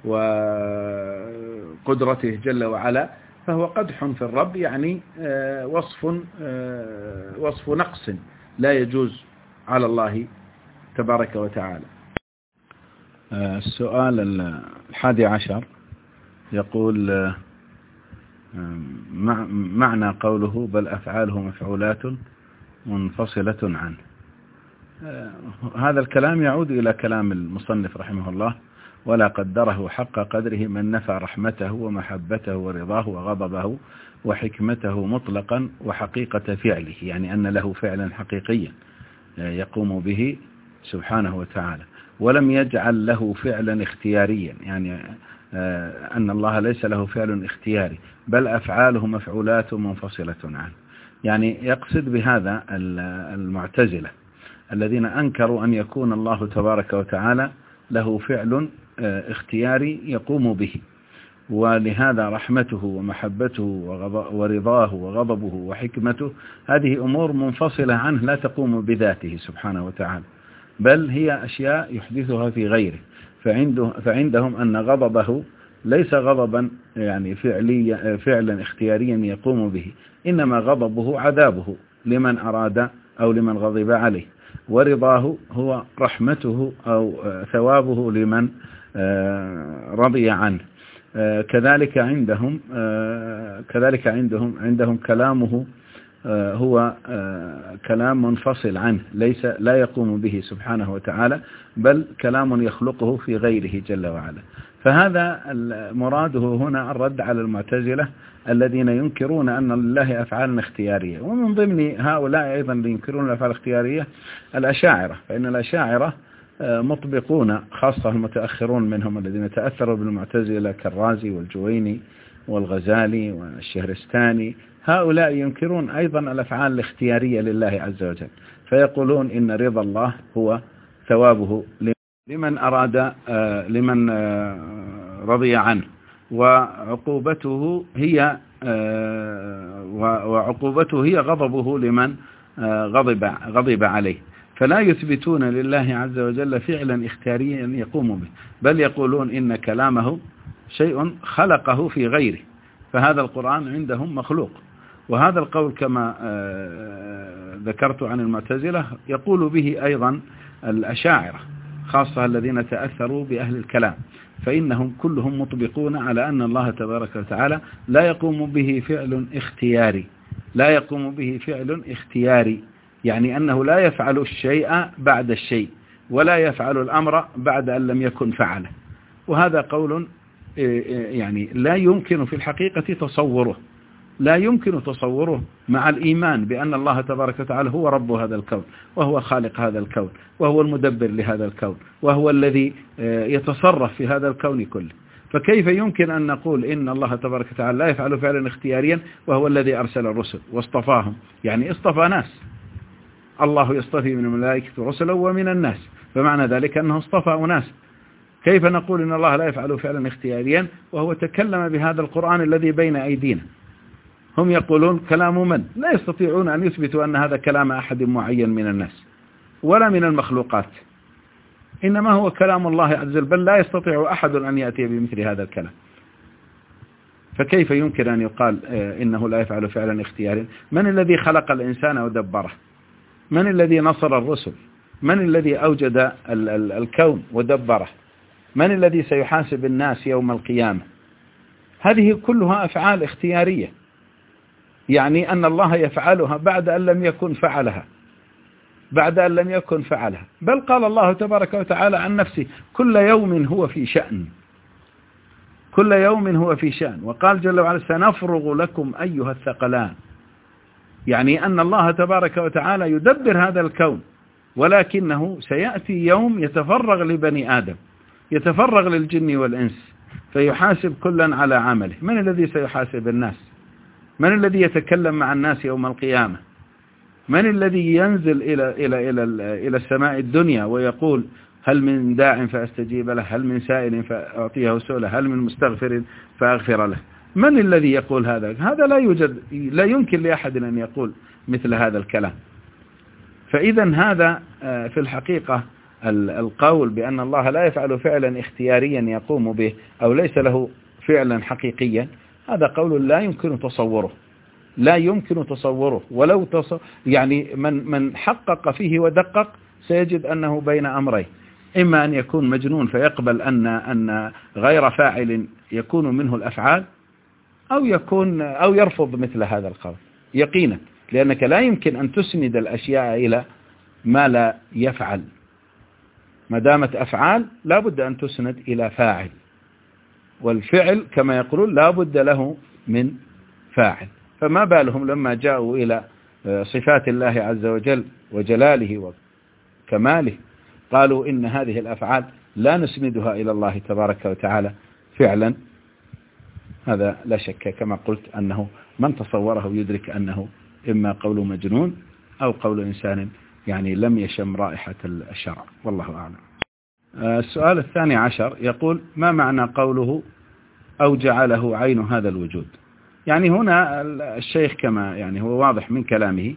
وقدرته جل وعلا فهو قدح في الرب، يعني وصف وصف نقص لا يجوز على الله تبارك وتعالى. السؤال الحادي عشر يقول: معنى قوله بل أفعاله مفعولات منفصلة عنه. هذا الكلام يعود إلى كلام المصنف رحمه الله: ولا قدره حق قدره من نفى رحمته ومحبته ورضاه وغضبه وحكمته مطلقا وحقيقة فعله، يعني أن له فعلا حقيقيا يقوم به سبحانه وتعالى، ولم يجعل له فعلا اختياريا، يعني أن الله ليس له فعل اختياري، بل أفعاله مفعولات منفصلة عنه. يعني يقصد بهذا المعتزلة الذين أنكروا أن يكون الله تبارك وتعالى له فعل اختياري يقوم به، ولهذا رحمته ومحبته ورضاه وغضبه وحكمته هذه أمور منفصلة عنه لا تقوم بذاته سبحانه وتعالى، بل هي أشياء يحدثها في غيره. فعنده فعندهم أن غضبه ليس غضبا يعني فعليا فعلا اختياريا يقوم به، إنما غضبه عذابه لمن أراد أو لمن غضب عليه، ورضاه هو رحمته أو ثوابه لمن رضي عنه. كذلك عندهم كذلك عندهم عندهم كلامه هو كلام منفصل عنه، ليس لا يقوم به سبحانه وتعالى، بل كلام يخلقه في غيره جل وعلا. فهذا مراده هنا الرد على المعتزلة الذين ينكرون أن لله أفعال اختيارية، ومن ضمن هؤلاء أيضا اللي ينكرون الأفعال الاختيارية الأشاعرة، فإن الأشاعرة مطبقون، خاصة المتأخرون منهم الذين تأثروا بالمعتزلة كالرازي والجويني والغزالي والشهرستاني، هؤلاء ينكرون أيضا الأفعال الاختيارية لله عز وجل، فيقولون إن رضا الله هو ثوابه لمن أراد لمن رضي عنه، وعقوبته هي وعقوبته هي غضبه لمن غضب غضب عليه. فلا يثبتون لله عز وجل فعلا اختياريا يقوم به، بل يقولون إن كلامه شيء خلقه في غيره، فهذا القرآن عندهم مخلوق. وهذا القول كما ذكرت عن المعتزلة يقول به أيضا الأشاعرة، خاصة الذين تأثروا بأهل الكلام، فإنهم كلهم مطبقون على أن الله تبارك وتعالى لا يقوم به فعل اختياري، لا يقوم به فعل اختياري يعني أنه لا يفعل الشيء بعد الشيء، ولا يفعل الأمر بعد أن لم يكن فعله. وهذا قول يعني لا يمكن في الحقيقة تصوره، لا يمكن تصوره مع الإيمان بأن الله تبارك وتعالى هو رب هذا الكون، وهو خالق هذا الكون، وهو المدبر لهذا الكون، وهو الذي يتصرف في هذا الكون كله. فكيف يمكن أن نقول إن الله تبارك وتعالى لا يفعل فعلا اختياريا وهو الذي أرسل الرسل واصطفاهم؟ يعني اصطفى ناس، الله يصطفي من الملائكة رسلا ومن الناس، فمعنى ذلك أنه اصطفى أناس. كيف نقول إن الله لا يفعل فعلا اختياريا وهو تكلم بهذا القرآن الذي بين أيدينا؟ هم يقولون كلام من؟ لا يستطيعون أن يثبتوا أن هذا كلام أحد معين من الناس ولا من المخلوقات، إنما هو كلام الله عز وجل، بل لا يستطيع أحد أن يأتي بمثل هذا الكلام. فكيف يمكن أن يقال إنه لا يفعل فعلا اختياريا؟ من الذي خلق الإنسان ودبره؟ من الذي نصر الرسل؟ من الذي أوجد الكون ودبره؟ من الذي سيحاسب الناس يوم القيامة؟ هذه كلها أفعال اختيارية، يعني أن الله يفعلها بعد أن لم يكن فعلها، بعد أن لم يكن فعلها. بل قال الله تبارك وتعالى عن نفسه: كل يوم هو في شأن، كل يوم هو في شأن. وقال جل وعلا: سنفرغ لكم أيها الثقلان، يعني أن الله تبارك وتعالى يدبر هذا الكون، ولكنه سيأتي يوم يتفرغ لبني آدم، يتفرغ للجن والإنس، فيحاسب كلا على عمله. من الذي سيحاسب الناس؟ من الذي يتكلم مع الناس يوم القيامة؟ من الذي ينزل إلى إلى إلى إلى السماء الدنيا ويقول: هل من داع فأستجيب له، هل من سائل فأعطيه سؤله، هل من مستغفر فأغفر له؟ من الذي يقول هذا؟ هذا لا يوجد، لا يمكن لأحد أن يقول مثل هذا الكلام. فإذا هذا في الحقيقة القول بأن الله لا يفعل فعلا اختياريا يقوم به أو ليس له فعلا حقيقيا، هذا قول لا يمكن تصوره، لا يمكن تصوره. ولو تص... يعني من من حقق فيه ودقق سيجد أنه بين أمرين: إما أن يكون مجنون فيقبل أن أن غير فاعل يكون منه الأفعال، أو يكون أو يرفض مثل هذا القول يقينا، لأنك لا يمكن أن تسند الأشياء إلى ما لا يفعل. ما دامت أفعال لا بد أن تسند إلى فاعل، والفعل كما يقولون لا بد له من فاعل. فما بالهم لما جاءوا إلى صفات الله عز وجل وجلاله وكماله قالوا إن هذه الأفعال لا نسندها إلى الله تبارك وتعالى فعلا. هذا لا شك كما قلت أنه من تصوره يدرك أنه إما قول مجنون أو قول إنسان يعني لم يشم رائحة الشرع، والله أعلم. السؤال الثاني عشر يقول: ما معنى قوله أو جعله عين هذا الوجود؟ يعني هنا الشيخ كما يعني هو واضح من كلامه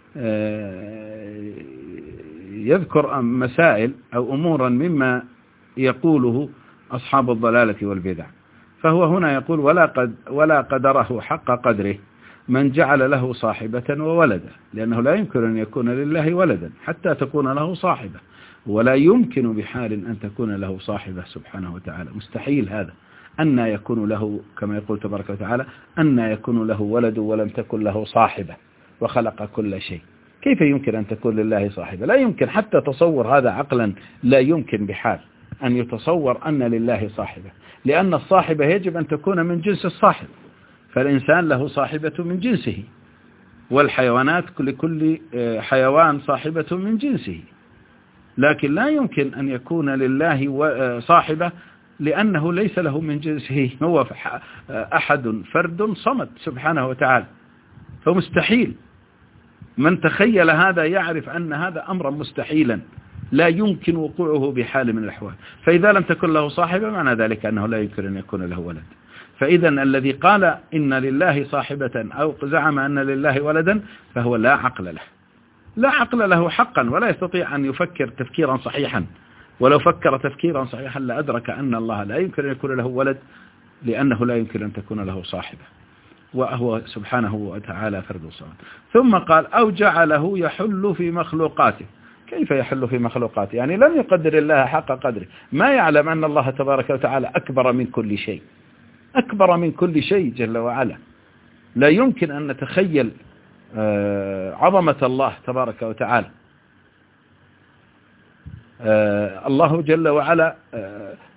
يذكر مسائل أو أمورا مما يقوله أصحاب الضلالة والبدع. فهو هنا يقول: ولا قد ولا قدره حق قدره من جعل له صاحبة وولدا، لأنه لا يمكن أن يكون لله ولدا حتى تكون له صاحبة، ولا يمكن بحال أن تكون له صاحبة سبحانه وتعالى، مستحيل هذا. أن يكون له كما يقول تبارك وتعالى: أن يكون له ولد ولم تكن له صاحبة وخلق كل شيء. كيف يمكن أن تكون لله صاحبة؟ لا يمكن، حتى تصور هذا عقلا لا يمكن بحال أن يتصور أن لله صاحبة، لأن الصاحبة يجب أن تكون من جنس الصاحب، فالإنسان له صاحبة من جنسه، والحيوانات لكل حيوان صاحبة من جنسه، لكن لا يمكن أن يكون لله صاحبة لأنه ليس له من جنسه، هو أحد فرد صمد سبحانه وتعالى، فمستحيل. من تخيل هذا يعرف أن هذا أمرا مستحيلا لا يمكن وقوعه بحال من الأحوال. فإذا لم تكن له صاحبة معنى ذلك أنه لا يمكن أن يكون له ولد. فإذا الذي قال إن لله صاحبة أو زعم أن لله ولدا فهو لا عقل له، لا عقل له حقا، ولا يستطيع أن يفكر تفكيرا صحيحا. ولو فكر تفكيرا صحيحا لأدرك أن الله لا يمكن أن يكون له ولد، لأنه لا يمكن أن تكون له صاحبة، وهو سبحانه وتعالى فرد صمد. ثم قال: أو جعله يحل في مخلوقاته. كيف يحل في مخلوقاته؟ يعني لم يقدر الله حق قدره، ما يعلم أن الله تبارك وتعالى أكبر من كل شيء، أكبر من كل شيء جل وعلا. لا يمكن أن نتخيل عظمة الله تبارك وتعالى. الله جل وعلا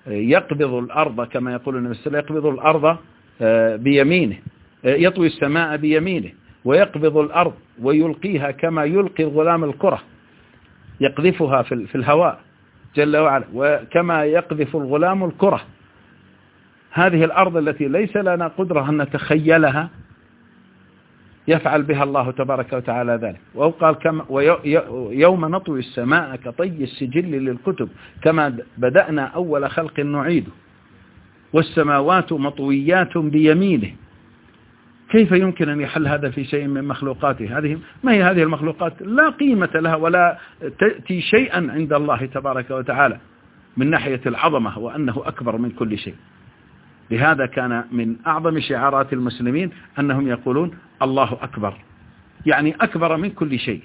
يقبض الأرض كما يقول النبي صلى الله عليه وسلم، يقبض الأرض بيمينه، يطوي السماء بيمينه، ويقبض الأرض ويلقيها كما يلقي الغلام الكرة، يقذفها في الهواء جل وعلا، وكما يقذف الغلام الكرة. هذه الأرض التي ليس لنا قدرة أن نتخيلها يفعل بها الله تبارك وتعالى ذلك. وقال كما ويوم نطوي السماء كطي السجل للكتب كما بدأنا أول خلق نعيده، والسماوات مطويات بيمينه. كيف يمكن أن يحل هذا في شيء من مخلوقاته؟ هذه ما هي هذه المخلوقات؟ لا قيمة لها ولا تأتي شيئا عند الله تبارك وتعالى من ناحية العظمة وأنه أكبر من كل شيء. لهذا كان من أعظم شعارات المسلمين أنهم يقولون الله أكبر، يعني أكبر من كل شيء.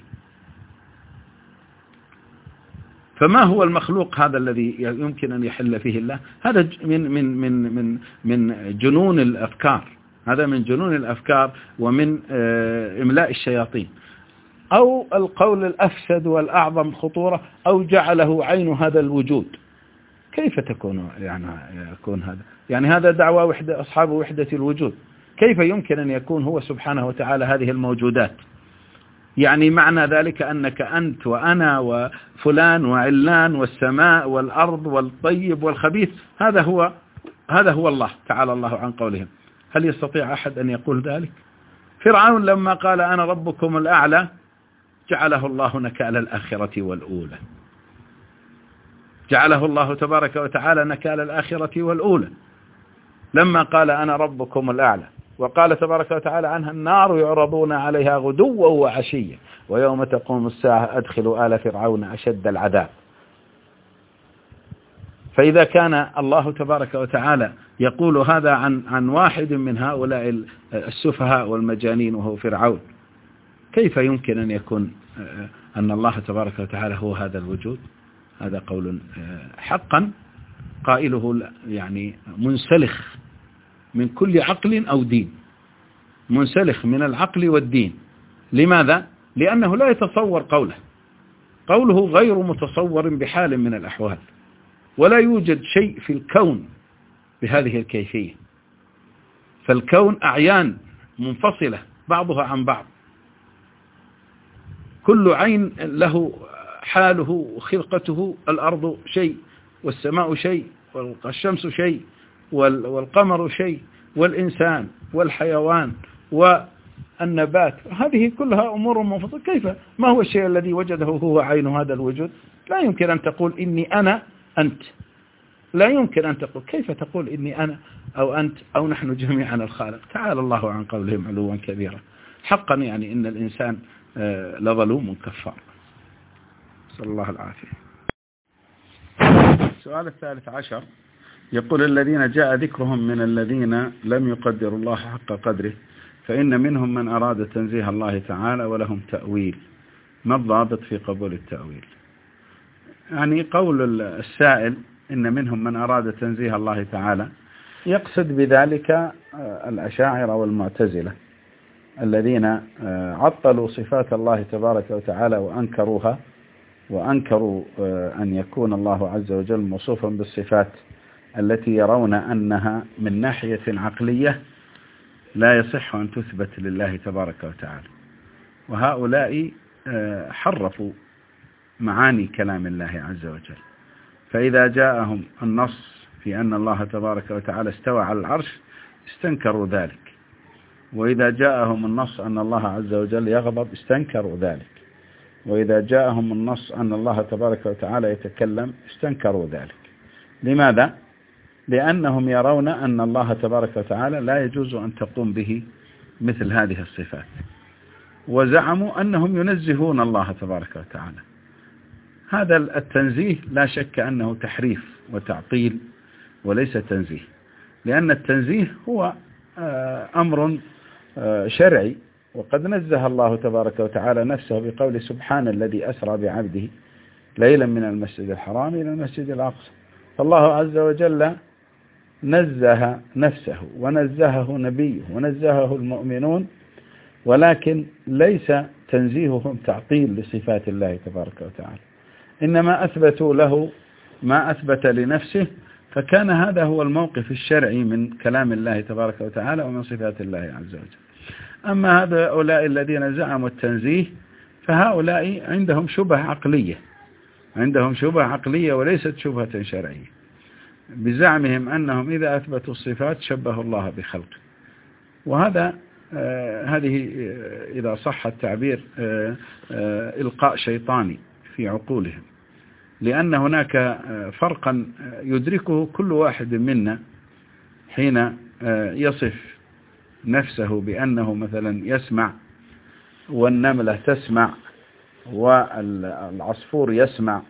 فما هو المخلوق هذا الذي يمكن أن يحل فيه الله؟ هذا من من من من من جنون الأفكار، هذا من جنون الأفكار ومن إملاء الشياطين. أو القول الأفسد والأعظم خطورة، أو جعله عين هذا الوجود. كيف تكون يعني يكون هذا؟ يعني هذا دعوة وحدة أصحاب وحدة الوجود. كيف يمكن أن يكون هو سبحانه وتعالى هذه الموجودات؟ يعني معنى ذلك أنك أنت وأنا وفلان وعلان والسماء والأرض والطيب والخبيث، هذا هو هذا هو الله تعالى الله عن قولهم. هل يستطيع أحد أن يقول ذلك؟ فرعون لما قال أنا ربكم الأعلى جعله الله نكال الآخرة والأولى، جعله الله تبارك وتعالى نكال الآخرة والأولى لما قال أنا ربكم الأعلى. وقال تبارك وتعالى عنها النار يعرضون عليها غدوا وعشيا ويوم تقوم الساعة أدخلوا آل فرعون أشد العذاب. فإذا كان الله تبارك وتعالى يقول هذا عن عن واحد من هؤلاء السفهاء والمجانين وهو فرعون، كيف يمكن أن يكون أن الله تبارك وتعالى هو هذا الوجود؟ هذا قول حقا قائله يعني منسلخ من كل عقل أو دين، منسلخ من العقل والدين. لماذا؟ لأنه لا يتصور قوله، قوله غير متصور بحال من الأحوال، ولا يوجد شيء في الكون بهذه الكيفية. فالكون أعيان منفصلة بعضها عن بعض، كل عين له حاله وخلقته. الأرض شيء، والسماء شيء، والشمس شيء، والقمر شيء، والإنسان والحيوان والنبات، هذه كلها أمور منفصلة. كيف؟ ما هو الشيء الذي وجده هو عين هذا الوجود؟ لا يمكن أن تقول إني أنا أنت، لا يمكن أن تقول. كيف تقول إني أنا أو أنت أو نحن جميعا الخالق؟ تعالى الله عن قولهم علوا كبيرا. حقا يعني إن الإنسان لظلوم كفار، صلى الله العافية. السؤال الثالث عشر يقول الذين جاء ذكرهم من الذين لم يقدروا الله حق قدره، فإن منهم من أراد تنزيه الله تعالى ولهم تأويل، ما الضابط في قبول التأويل؟ يعني قول السائل إن منهم من أراد تنزيه الله تعالى يقصد بذلك الأشاعرة والمعتزلة الذين عطلوا صفات الله تبارك وتعالى وأنكروها، وأنكروا أن يكون الله عز وجل موصوفا بالصفات التي يرون أنها من ناحية عقلية لا يصح أن تثبت لله تبارك وتعالى. وهؤلاء حرفوا معاني كلام الله عز وجل. فإذا جاءهم النص في أن الله تبارك وتعالى استوى على العرش استنكروا ذلك، وإذا جاءهم النص أن الله عز وجل يغضب استنكروا ذلك، وإذا جاءهم النص أن الله تبارك وتعالى يتكلم استنكروا ذلك. لماذا؟ لأنهم يرون أن الله تبارك وتعالى لا يجوز أن تقوم به مثل هذه الصفات، وزعموا أنهم ينزهون الله تبارك وتعالى. هذا التنزيه لا شك أنه تحريف وتعطيل وليس تنزيه، لأن التنزيه هو أمر شرعي، وقد نزه الله تبارك وتعالى نفسه بقول سبحان الذي أسرى بعبده ليلا من المسجد الحرام إلى المسجد الأقصى. فالله عز وجل نزه نفسه ونزهه نبيه ونزهه المؤمنون، ولكن ليس تنزيههم تعطيل لصفات الله تبارك وتعالى، إنما أثبتوا له ما أثبت لنفسه فكان هذا هو الموقف الشرعي من كلام الله تبارك وتعالى ومن صفات الله عز وجل. أما هؤلاء الذين زعموا التنزيه فهؤلاء عندهم شبه عقلية عندهم شبه عقلية وليست شبهة شرعية، بزعمهم أنهم إذا أثبتوا الصفات شبهوا الله بخلقه، وهذا آه هذه آه إذا صح التعبير آه آه إلقاء شيطاني في عقولهم، لأن هناك آه فرقا يدركه كل واحد منا حين آه يصف نفسه بأنه مثلا يسمع والنملة تسمع والعصفور يسمع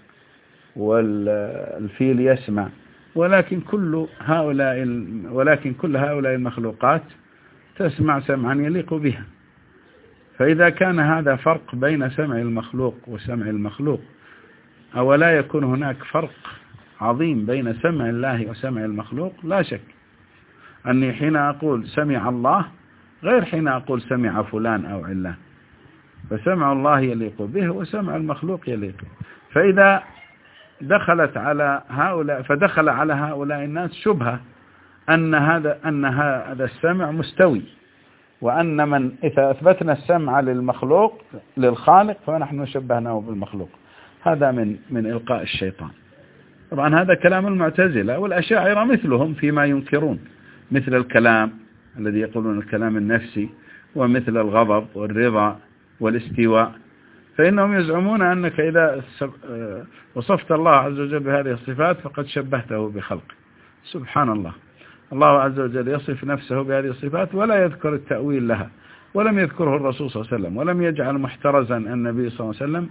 والفيل يسمع، ولكن كل هؤلاء ولكن كل هؤلاء المخلوقات تسمع سمعا يليق بها. فإذا كان هذا فرق بين سمع المخلوق وسمع المخلوق، أولا يكون هناك فرق عظيم بين سمع الله وسمع المخلوق؟ لا شك أني حين أقول سمع الله غير حين أقول سمع فلان أو علان، فسمع الله يليق به وسمع المخلوق يليق. فإذا دخلت على هؤلاء فدخل على هؤلاء الناس شبهة أن هذا أن هذا السمع مستوي، وأن من إذا أثبتنا السمع للمخلوق للخالق فنحن شبهناه بالمخلوق. هذا من من إلقاء الشيطان. طبعا هذا كلام المعتزلة والأشاعرة مثلهم فيما ينكرون، مثل الكلام الذي يقولون الكلام النفسي، ومثل الغضب والرضا والاستواء، فإنهم يزعمون أنك إذا وصفت الله عز وجل بهذه الصفات فقد شبهته بخلقه. سبحان الله، الله عز وجل يصف نفسه بهذه الصفات ولا يذكر التأويل لها، ولم يذكره الرسول صلى الله عليه وسلم، ولم يجعل محترزا النبي صلى الله عليه وسلم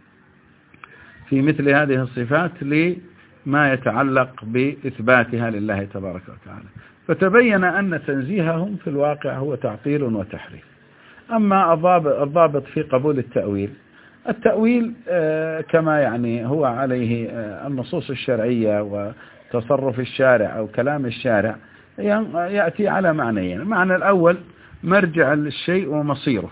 في مثل هذه الصفات لما يتعلق بإثباتها لله تبارك وتعالى. فتبين أن تنزيههم في الواقع هو تعطيل وتحريف. أما الضابط في قبول التأويل، التأويل كما يعني هو عليه النصوص الشرعية وتصرف الشارع أو كلام الشارع يأتي على معنيين. المعنى الأول مرجع للشيء ومصيره،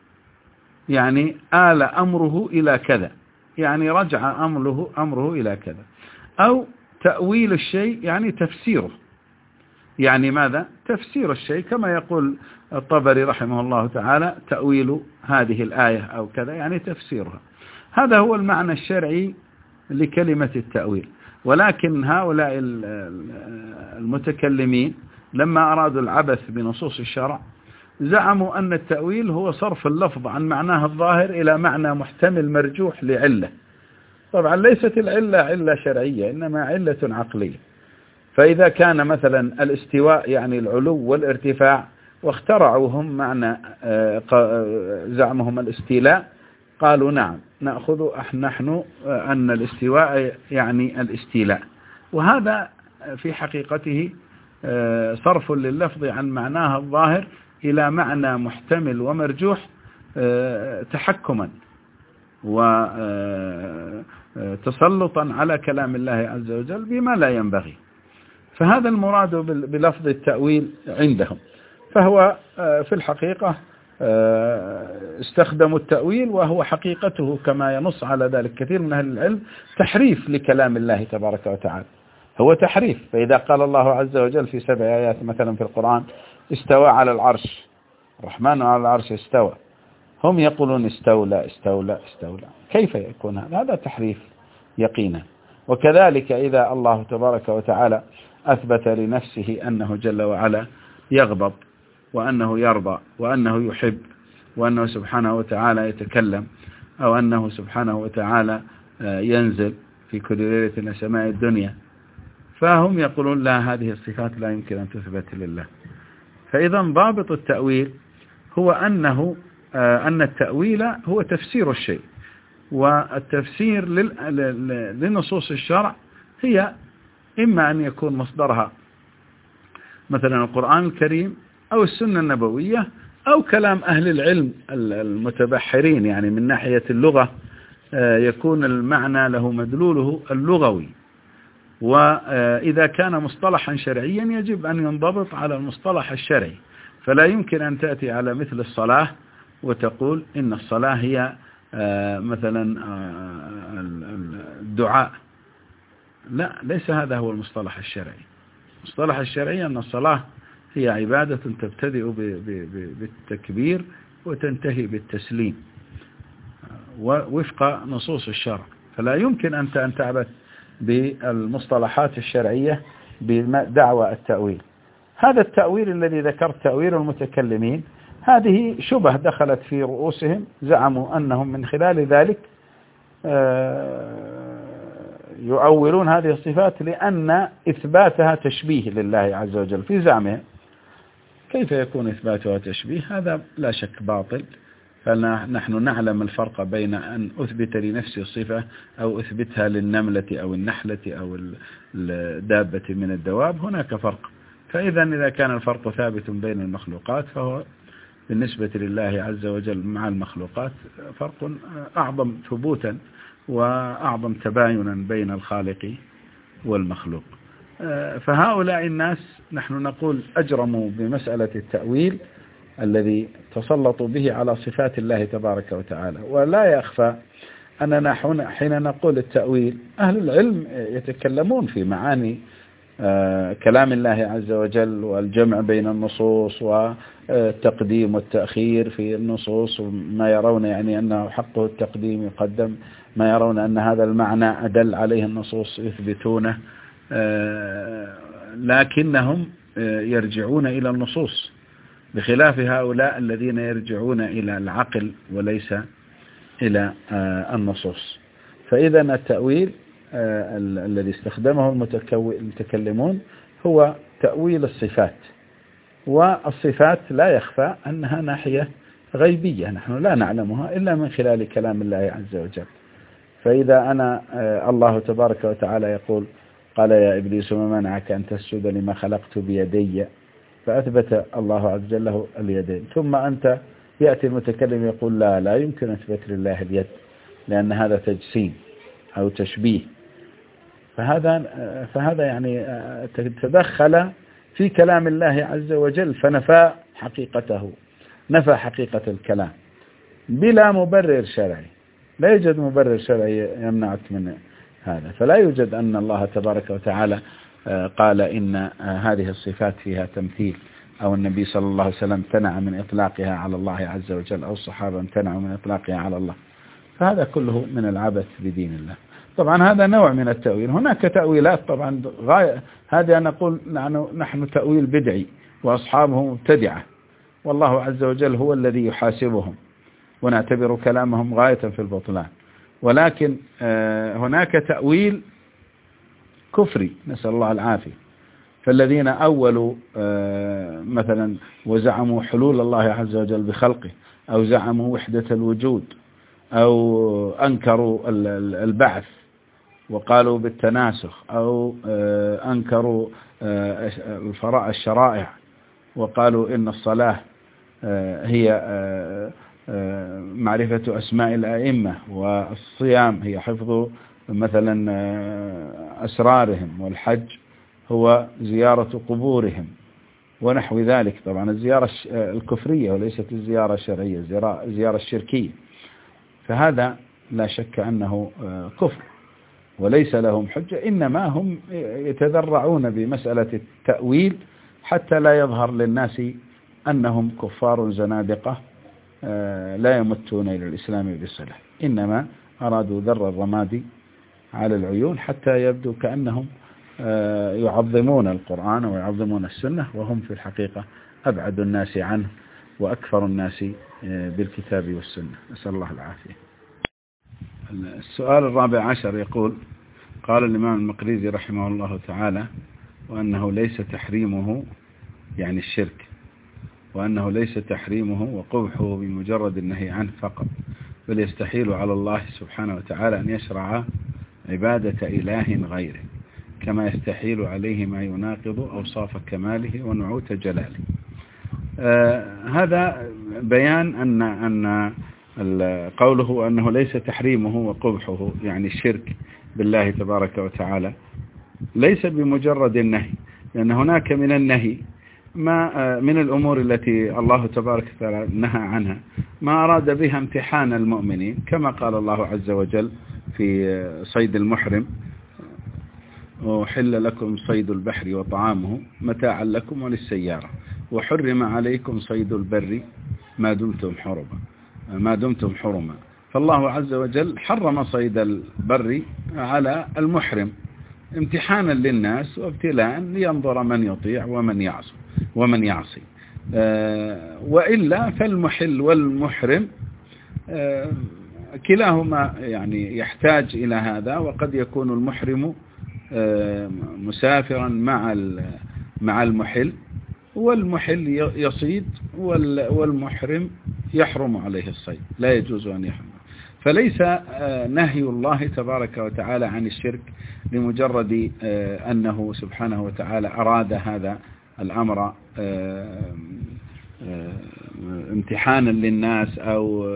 يعني آل أمره إلى كذا، يعني رجع أمره أمره إلى كذا. أو تأويل الشيء يعني تفسيره، يعني ماذا؟ تفسير الشيء، كما يقول الطبري رحمه الله تعالى تأويل هذه الآية أو كذا، يعني تفسيرها. هذا هو المعنى الشرعي لكلمة التأويل. ولكن هؤلاء المتكلمين لما أرادوا العبث بنصوص الشرع زعموا أن التأويل هو صرف اللفظ عن معناه الظاهر إلى معنى محتمل مرجوح لعلة. طبعا ليست العلة علة شرعية، إنما علة عقلية. فإذا كان مثلا الاستواء يعني العلو والارتفاع، واخترعوا هم معنى زعمهم الاستيلاء، قالوا نعم نأخذ نحن أن الاستواء يعني الاستيلاء، وهذا في حقيقته صرف لللفظ عن معناه الظاهر إلى معنى محتمل ومرجوح تحكما وتسلطا على كلام الله عز وجل بما لا ينبغي. فهذا المراد بلفظ التأويل عندهم. فهو في الحقيقة استخدموا التأويل، وهو حقيقته كما ينص على ذلك كثير من أهل العلم تحريف لكلام الله تبارك وتعالى، هو تحريف. فإذا قال الله عز وجل في سبع آيات مثلا في القرآن استوى على العرش، الرحمن على العرش استوى، هم يقولون استولى استولى استولى، كيف يكون هذا؟ هذا تحريف يقينا. وكذلك إذا الله تبارك وتعالى أثبت لنفسه أنه جل وعلا يغضب وأنه يرضى وأنه يحب وأنه سبحانه وتعالى يتكلم، أو أنه سبحانه وتعالى ينزل في كل ليلة إلى سماء الدنيا، فهم يقولون لا، هذه الصفات لا يمكن أن تثبت لله. فإذا ضابط التأويل هو أنه أن التأويل هو تفسير الشيء، والتفسير لنصوص الشرع هي إما أن يكون مصدرها مثلا القرآن الكريم أو السنة النبوية أو كلام أهل العلم المتبحرين، يعني من ناحية اللغة يكون المعنى له مدلوله اللغوي. وإذا كان مصطلحا شرعيا يجب أن ينضبط على المصطلح الشرعي، فلا يمكن أن تأتي على مثل الصلاة وتقول إن الصلاة هي مثلا الدعاء، لا، ليس هذا هو المصطلح الشرعي. المصطلح الشرعي أن الصلاة هي عبادة تبتدئ بالتكبير وتنتهي بالتسليم ووفق نصوص الشرع، فلا يمكن أنت أن تعبث بالمصطلحات الشرعية بدعوى التأويل. هذا التأويل الذي ذكرت تأويل المتكلمين، هذه شبه دخلت في رؤوسهم، زعموا أنهم من خلال ذلك يؤولون هذه الصفات لأن إثباتها تشبيه لله عز وجل في زعمهم. كيف يكون إثباتها تشبيه؟ هذا لا شك باطل. فنحن نعلم الفرق بين أن أثبت لنفسي الصفة أو أثبتها للنملة أو النحلة أو الدابة من الدواب، هناك فرق. فإذا إذا كان الفرق ثابت بين المخلوقات، فهو بالنسبة لله عز وجل مع المخلوقات فرق أعظم ثبوتا وأعظم تباينا بين الخالق والمخلوق. فهؤلاء الناس نحن نقول أجرموا بمسألة التأويل الذي تسلطوا به على صفات الله تبارك وتعالى. ولا يخفى أننا حين نقول التأويل، أهل العلم يتكلمون في معاني كلام الله عز وجل والجمع بين النصوص والتقديم والتأخير في النصوص، ما يرون يعني أنه حقه التقديم يقدم، ما يرون أن هذا المعنى أدل عليه النصوص يثبتونه، لكنهم يرجعون إلى النصوص بخلاف هؤلاء الذين يرجعون إلى العقل وليس إلى النصوص. فإذا التأويل الذي استخدمه المتكلمون هو تأويل الصفات، والصفات لا يخفى أنها ناحية غيبية نحن لا نعلمها إلا من خلال كلام الله عز وجل. فإذا أنا الله تبارك وتعالى يقول قال يا إبليس ما منعك أن تسجد لما خلقت بيدي، فأثبت الله عز وجل له اليدين، ثم أنت يأتي المتكلم يقول لا لا يمكن أثبت لله اليد لأن هذا تجسيم أو تشبيه. فهذا فهذا يعني تدخل في كلام الله عز وجل فنفى حقيقته، نفى حقيقة الكلام بلا مبرر شرعي. لا يوجد مبرر شرعي يمنعك من هذا. فلا يوجد أن الله تبارك وتعالى قال إن هذه الصفات فيها تمثيل، أو النبي صلى الله عليه وسلم امتنع من إطلاقها على الله عز وجل، أو الصحابة امتنعوا من إطلاقها على الله. فهذا كله من العبث بدين الله. طبعا هذا نوع من التأويل. هناك تأويلات طبعا غاية، هذا نقول نحن تأويل بدعي وأصحابه مبتدعة، والله عز وجل هو الذي يحاسبهم، ونعتبر كلامهم غاية في البطلان. ولكن هناك تأويل كفري نسأل الله العافية. فالذين أولوا مثلا وزعموا حلول الله عز وجل بخلقه، أو زعموا وحدة الوجود، أو أنكروا البعث وقالوا بالتناسخ، أو أنكروا الشرائع وقالوا إن الصلاة هي معرفة أسماء الأئمة، والصيام هي حفظ مثلا أسرارهم، والحج هو زيارة قبورهم ونحو ذلك. طبعا الزيارة الكفرية وليست الزيارة الشرعية، الزيارة الشركية. فهذا لا شك أنه كفر وليس لهم حجة، إنما هم يتذرعون بمسألة التأويل حتى لا يظهر للناس أنهم كفار زنادقة لا يمتون إلى الإسلام بصلة، إنما أرادوا ذر الرماد على العيون حتى يبدو كأنهم يعظمون القرآن ويعظمون السنة، وهم في الحقيقة أبعد الناس عنه وأكثر الناس بالكتاب والسنة، نسأل الله العافية. السؤال الرابع عشر يقول: قال الإمام المقريزي رحمه الله تعالى: وأنه ليس تحريمه يعني الشرك، وأنه ليس تحريمه وقبحه بمجرد النهي عنه فقط، بل يستحيل على الله سبحانه وتعالى أن يشرع عبادة إله غيره، كما يستحيل عليه ما يناقض أوصاف كماله ونعوت جلاله. آه هذا بيان أن أن قوله أنه ليس تحريمه وقبحه يعني الشرك بالله تبارك وتعالى ليس بمجرد النهي، لأن هناك من النهي ما من الأمور التي الله تبارك وتعالى نهى عنها ما أراد بها امتحان المؤمنين، كما قال الله عز وجل في صيد المحرم: وحل لكم صيد البحر وطعامه متاعا لكم وللسيارة وحرم عليكم صيد البر ما دمتم حرما ما دمتم حرما فالله عز وجل حرم صيد البر على المحرم امتحانا للناس وابتلاء لينظر من يطيع ومن يعصي ومن يعصي وإلا فالمحل والمحرم كلاهما يعني يحتاج إلى هذا. وقد يكون المحرم مسافرا مع مع المحل والمحل يصيد والمحرم يحرم عليه الصيد لا يجوز أن يحرم. فليس نهي الله تبارك وتعالى عن الشرك لمجرد أنه سبحانه وتعالى أراد هذا الأمر امتحانا للناس أو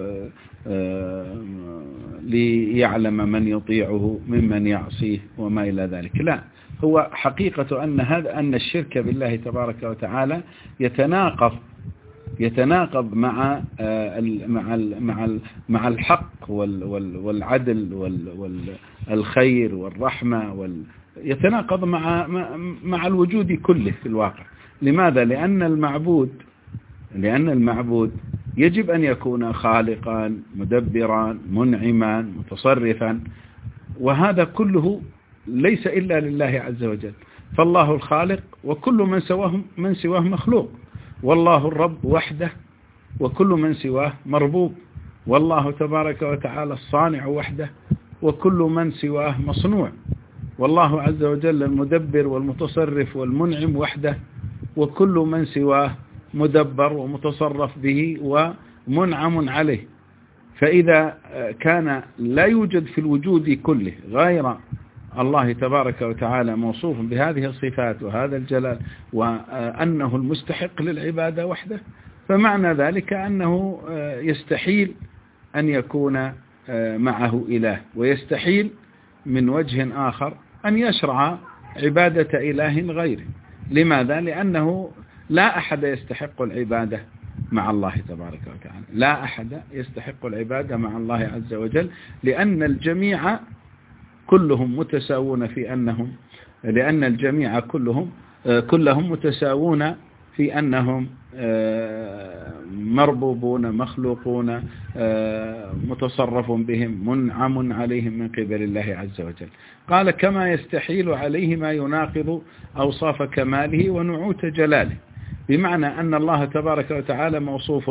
ليعلم من يطيعه ممن يعصيه وما إلى ذلك. لا، هو حقيقة أن هذا أن الشرك بالله تبارك وتعالى يتناقض يتناقض مع مع مع مع الحق والعدل والخير والرحمة يتناقض مع مع الوجود كله في الواقع. لماذا؟ لأن المعبود لأن المعبود يجب أن يكون خالقا مدبرا منعما متصرفا، وهذا كله ليس إلا لله عز وجل. فالله الخالق وكل من سواه من سواه مخلوق، والله الرب وحده وكل من سواه مربوب، والله تبارك وتعالى الصانع وحده وكل من سواه مصنوع، والله عز وجل المدبر والمتصرف والمنعم وحده وكل من سواه مدبر ومتصرف به ومنعم عليه. فإذا كان لا يوجد في الوجود كله غير الله تبارك وتعالى موصوف بهذه الصفات وهذا الجلال وأنه المستحق للعبادة وحده، فمعنى ذلك أنه يستحيل أن يكون معه إله، ويستحيل من وجه آخر أن يشرع عبادة إله غيره. لماذا؟ لأنه لا أحد يستحق العبادة مع الله تبارك وتعالى، لا أحد يستحق العبادة مع الله عز وجل، لأن الجميع كلهم متساوون في أنهم لأن الجميع كلهم كلهم متساوون في أنهم مربوبون مخلوقون متصرف بهم منعم عليهم من قبل الله عز وجل. قال كما يستحيل عليه ما يناقض أوصاف كماله ونعوت جلاله، بمعنى أن الله تبارك وتعالى موصوف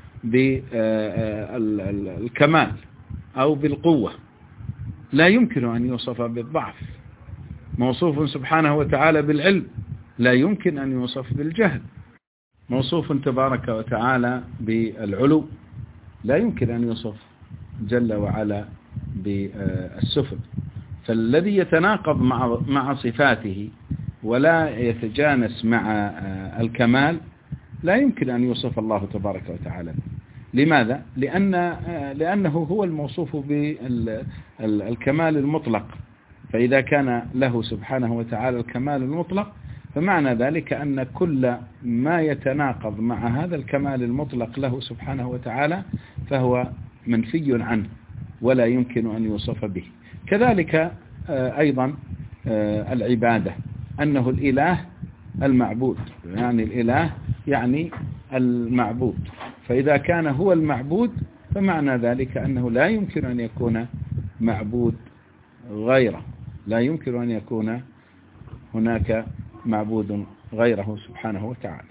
بالكمال أو بالقوة، لا يمكن أن يوصف بالضعف. موصوف سبحانه وتعالى بالعلم، لا يمكن أن يوصف بالجهل. موصوف تبارك وتعالى بالعلو، لا يمكن أن يوصف جل وعلا بالسفل. فالذي يتناقض مع مع صفاته ولا يتجانس مع الكمال لا يمكن أن يوصف الله تبارك وتعالى. لماذا؟ لأن لأنه هو الموصوف بالكمال المطلق، فإذا كان له سبحانه وتعالى الكمال المطلق فمعنى ذلك أن كل ما يتناقض مع هذا الكمال المطلق له سبحانه وتعالى فهو منفي عنه ولا يمكن أن يوصف به. كذلك أيضا العبادة، أنه الإله المعبود، يعني الإله يعني المعبود، فإذا كان هو المعبود فمعنى ذلك أنه لا يمكن أن يكون معبود غيره، لا يمكن أن يكون هناك معبود غيره سبحانه وتعالى.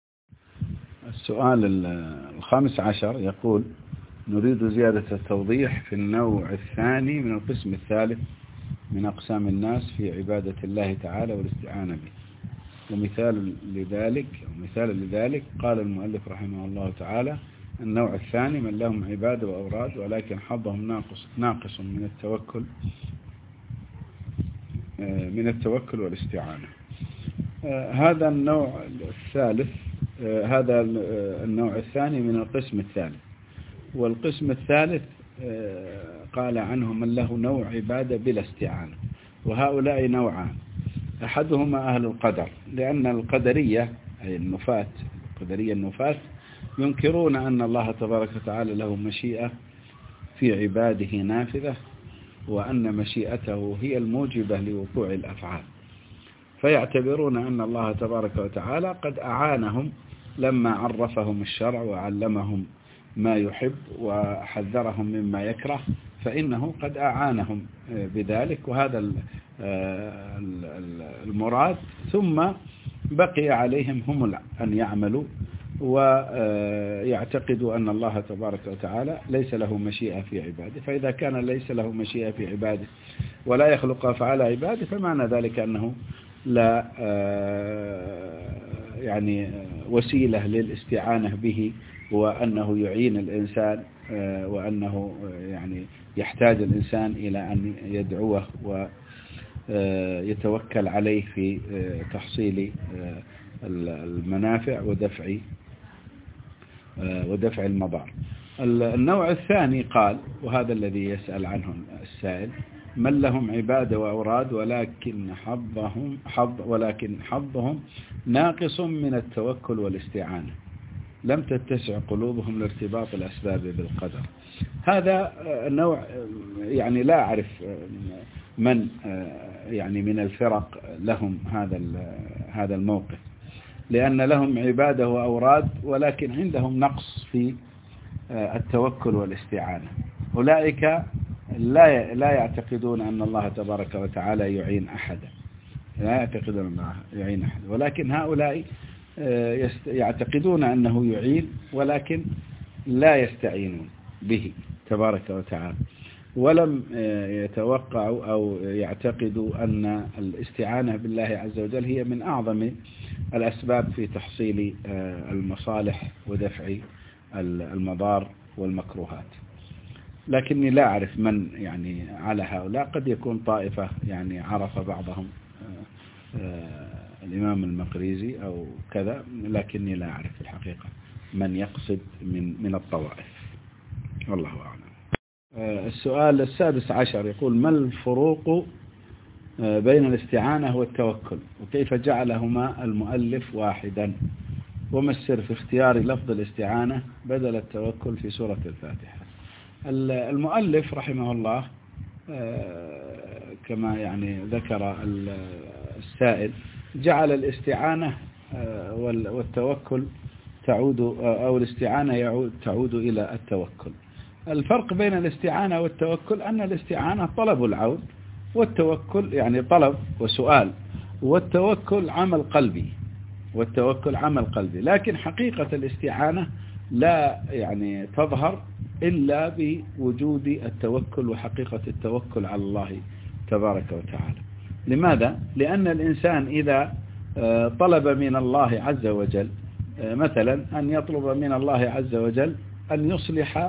السؤال الخامس عشر يقول: نريد زيادة التوضيح في النوع الثاني من القسم الثالث من أقسام الناس في عبادة الله تعالى والاستعانة به. ومثال لذلك ومثال لذلك قال المؤلف رحمه الله تعالى: النوع الثاني من لهم عبادة وأوراد ولكن حظهم ناقص ناقص من التوكل من التوكل والاستعانة. هذا النوع الثالث هذا النوع الثاني من القسم الثالث. والقسم الثالث قال عنه من له نوع عبادة بلا استعانة، وهؤلاء نوعان: أحدهما أهل القدر، لأن القدرية أي النفاة القدرية النفاة ينكرون أن الله تبارك وتعالى له مشيئة في عباده نافذة، وأن مشيئته هي الموجبة لوقوع الأفعال، فيعتبرون أن الله تبارك وتعالى قد أعانهم لما عرفهم الشرع وعلمهم ما يحب وحذرهم مما يكره، فإنه قد أعانهم بذلك، وهذا المراد. ثم بقي عليهم هم أن يعملوا ويعتقدوا أن الله تبارك وتعالى ليس له مشيئة في عباده، فإذا كان ليس له مشيئة في عباده ولا يخلق أفعال عباده فمعنى ذلك أنه لا يعني وسيلة للاستعانة به، وأنه يعين الإنسان، وأنه يعني يحتاج الإنسان إلى أن يدعوه ويتوكل عليه في تحصيل المنافع ودفع ودفع المضار. النوع الثاني قال، وهذا الذي يسأل عنه السائل: من لهم عبادة وأوراد ولكن حظهم حظ ولكن حظهم ناقص من التوكل والاستعانة، لم تتسع قلوبهم لارتباط الأسباب بالقدر. هذا النوع يعني لا أعرف من يعني من الفرق لهم هذا هذا الموقف، لأن لهم عبادة وأوراد ولكن عندهم نقص في التوكل والاستعانة. أولئك لا لا يعتقدون أن الله تبارك وتعالى يعين أحدا، لا يعتقدون أن الله يعين أحدا، ولكن هؤلاء يعتقدون أنه يعين ولكن لا يستعينون به تبارك وتعالى، ولم يتوقعوا أو يعتقدوا أن الاستعانة بالله عز وجل هي من أعظم الأسباب في تحصيل المصالح ودفع المضار والمكروهات. لكني لا أعرف من يعني على هؤلاء، قد يكون طائفة يعني عرف بعضهم الإمام المقريزي أو كذا، لكني لا أعرف الحقيقة من يقصد من من الطوائف، والله أعلم. السؤال السادس عشر يقول: ما الفروق بين الاستعانة والتوكل، وكيف جعلهما المؤلف واحدا، وما السر في اختيار لفظ الاستعانة بدل التوكل في سورة الفاتحة؟ المؤلف رحمه الله كما يعني ذكر السائل جعل الاستعانة والتوكل تعود أو الاستعانة يعود تعود إلى التوكل. الفرق بين الاستعانة والتوكل أن الاستعانة طلب العون، والتوكل يعني طلب وسؤال، والتوكل عمل قلبي والتوكل عمل قلبي لكن حقيقة الاستعانة لا يعني تظهر إلا بوجود التوكل وحقيقة التوكل على الله تبارك وتعالى. لماذا؟ لأن الإنسان إذا طلب من الله عز وجل مثلا أن يطلب من الله عز وجل أن يصلح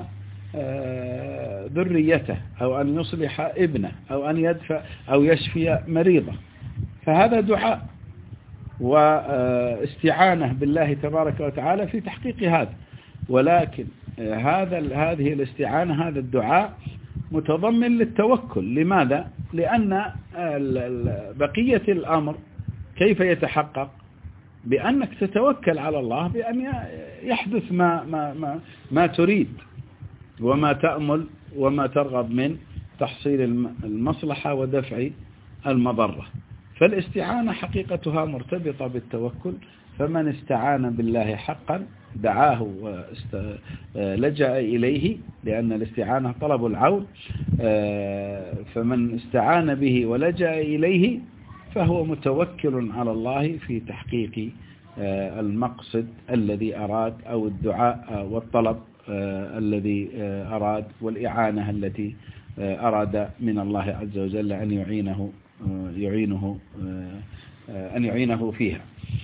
ذريته أو أن يصلح ابنه أو أن يدفع أو يشفي مريضه، فهذا دعاء واستعانة بالله تبارك وتعالى في تحقيق هذا. ولكن هذا هذه الاستعانة هذا الدعاء متضمن للتوكل. لماذا؟ لأن بقية الأمر كيف يتحقق؟ بأنك تتوكل على الله بأن يحدث ما ما ما ما تريد وما تأمل وما ترغب من تحصيل المصلحة ودفع المضرة. فالاستعانة حقيقتها مرتبطة بالتوكل، فمن استعان بالله حقا دعاه ولجأ إليه، لأن الاستعانة طلب العون، فمن استعان به ولجأ إليه فهو متوكل على الله في تحقيق المقصد الذي أراد أو الدعاء والطلب الذي أراد والإعانة التي أراد من الله عز وجل أن يعينه يعينه أن يعينه فيها.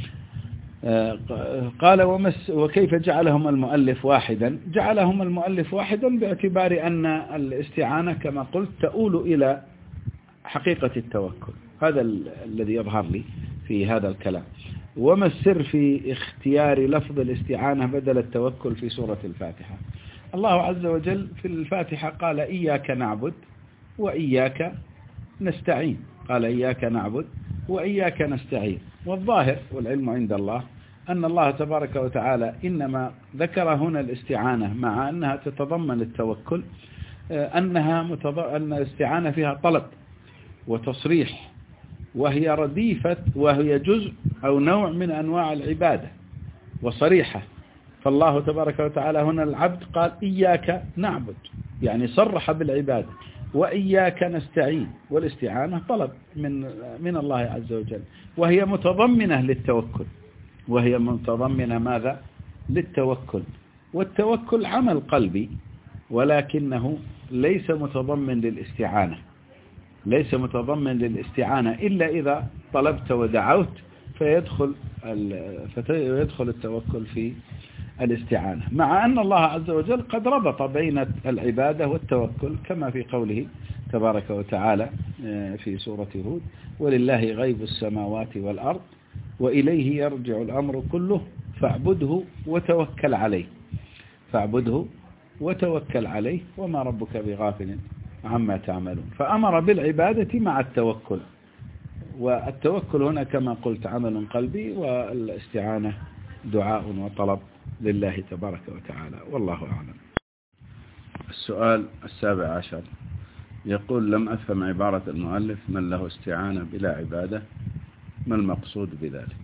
قال: ومس وكيف جعلهم المؤلف واحدا؟ جعلهم المؤلف واحدا باعتبار أن الاستعانة كما قلت تؤول إلى حقيقة التوكل. هذا الذي يظهر لي في هذا الكلام. وما السر في اختيار لفظ الاستعانة بدل التوكل في سورة الفاتحة؟ الله عز وجل في الفاتحة قال: إياك نعبد وإياك نستعين. قال: إياك نعبد وإياك نستعين. والظاهر والعلم عند الله أن الله تبارك وتعالى إنما ذكر هنا الاستعانة مع أنها تتضمن التوكل أنها متض... أن الاستعانة فيها طلب وتصريح، وهي رديفة وهي جزء أو نوع من أنواع العبادة وصريحة. فالله تبارك وتعالى هنا العبد قال إياك نعبد، يعني صرح بالعبادة، وإياك نستعين، والاستعانة طلب من من الله عز وجل، وهي متضمنة للتوكل، وهي متضمنة ماذا؟ للتوكل. والتوكل عمل قلبي، ولكنه ليس متضمن للاستعانة، ليس متضمن للاستعانة إلا إذا طلبت ودعوت فيدخل فيدخل التوكل في الاستعانة، مع أن الله عز وجل قد ربط بين العبادة والتوكل كما في قوله تبارك وتعالى في سورة هود: ولله غيب السماوات والأرض وإليه يرجع الأمر كله فاعبده وتوكل عليه، فاعبده وتوكل عليه وما ربك بغافل عما تعملون. فأمر بالعبادة مع التوكل، والتوكل هنا كما قلت عمل قلبي، والاستعانة دعاء وطلب لله تبارك وتعالى، والله أعلم. السؤال السابع عشر يقول: لم أفهم عبارة المؤلف من له استعانة بلا عبادة، ما المقصود بذلك؟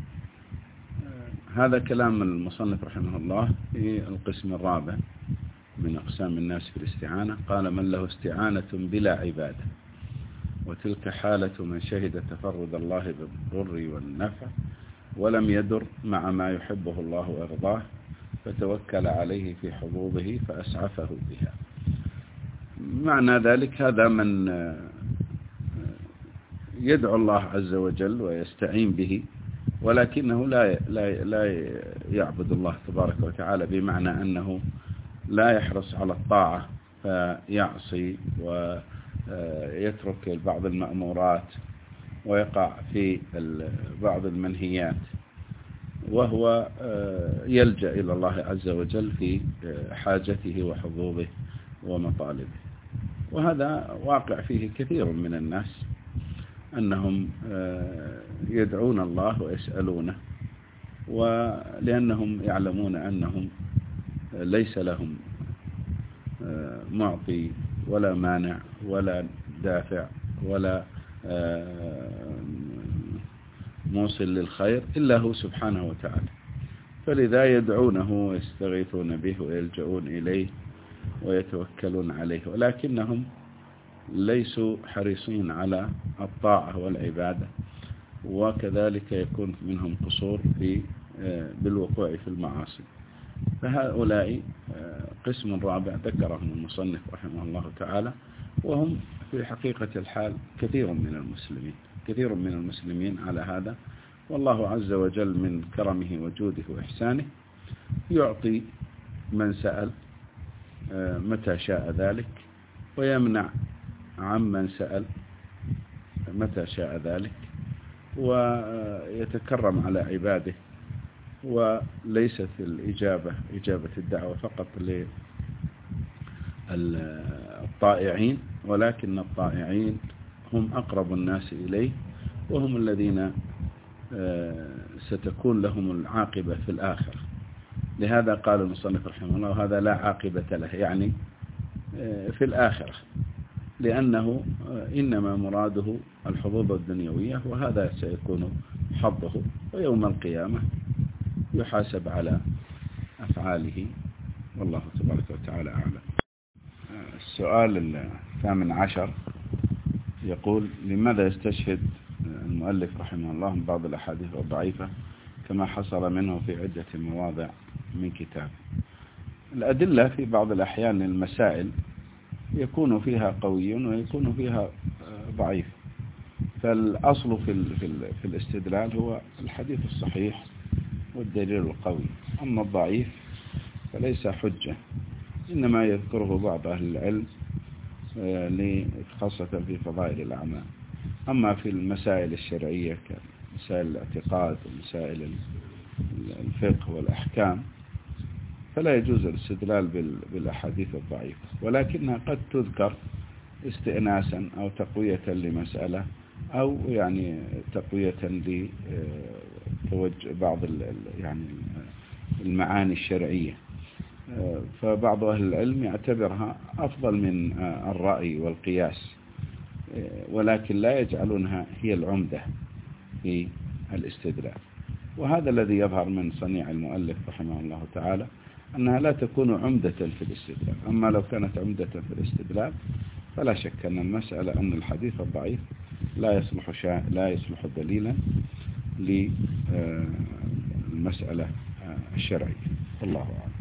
هذا كلام المصنف رحمه الله في القسم الرابع من أقسام الناس في الاستعانة. قال: من له استعانة بلا عبادة، وتلك حالة من شهد تفرد الله بالضر والنفع ولم يدر مع ما يحبه الله ويرضاه، فتوكل عليه في حظوظه فأسعفه بها. معنى ذلك هذا من يدعو الله عز وجل ويستعين به، ولكنه لا لا لا يعبد الله تبارك وتعالى، بمعنى أنه لا يحرص على الطاعة فيعصي ويترك بعض المأمورات ويقع في بعض المنهيات، وهو يلجأ إلى الله عز وجل في حاجته وحظوظه ومطالبه. وهذا واقع فيه كثير من الناس، أنهم يدعون الله ويسألونه، ولأنهم يعلمون أنهم ليس لهم معطي ولا مانع ولا دافع ولا موصل للخير إلا هو سبحانه وتعالى، فلذا يدعونه ويستغيثون به ويلجؤون إليه ويتوكلون عليه، ولكنهم ليسوا حريصين على الطاعة والعبادة، وكذلك يكون منهم قصور في بالوقوع في المعاصي. فهؤلاء قسم رابع ذكرهم المصنف رحمه الله تعالى، وهم في حقيقة الحال كثير من المسلمين كثير من المسلمين على هذا. والله عز وجل من كرمه وجوده وإحسانه يعطي من سأل متى شاء ذلك، ويمنع عمن سأل متى شاء ذلك، ويتكرم على عباده. وليست الإجابة إجابة الدعوة فقط للطائعين، ولكن الطائعين هم أقرب الناس إليه، وهم الذين ستكون لهم العاقبة في الآخرة. لهذا قال المصنف رحمه الله: هذا لا عاقبة له، يعني في الآخرة، لأنه إنما مراده الحظوظ الدنيوية، وهذا سيكون حظه، ويوم القيامة يحاسب على أفعاله، والله تبارك وتعالى أعلم. السؤال الثامن عشر يقول: لماذا يستشهد المؤلف رحمه الله من بعض الأحاديث الضعيفة كما حصل منه في عدة مواضع من كتابه؟ الأدلة في بعض الأحيان المسائل يكون فيها قوي ويكون فيها ضعيف، فالأصل في في الاستدلال هو الحديث الصحيح والدليل القوي، أما الضعيف فليس حجة، إنما يذكره بعض أهل العلم خاصة في فضائل الأعمال. أما في المسائل الشرعية كمسائل الاعتقاد ومسائل الفقه والأحكام فلا يجوز الاستدلال بالأحاديث الضعيفة، ولكنها قد تذكر استئناسا أو تقوية لمسألة، أو يعني تقوية لتوجه بعض يعني المعاني الشرعية. فبعض أهل العلم يعتبرها أفضل من الرأي والقياس، ولكن لا يجعلونها هي العمدة في الاستدلال. وهذا الذي يظهر من صنيع المؤلف رحمه الله تعالى، أنها لا تكون عمدة في الاستدلال. أما لو كانت عمدة في الاستدلال فلا شك أن المسألة أن الحديث الضعيف لا يصلح شا... لا يصلح دليلا للمسألة الشرعية. الله أعلم.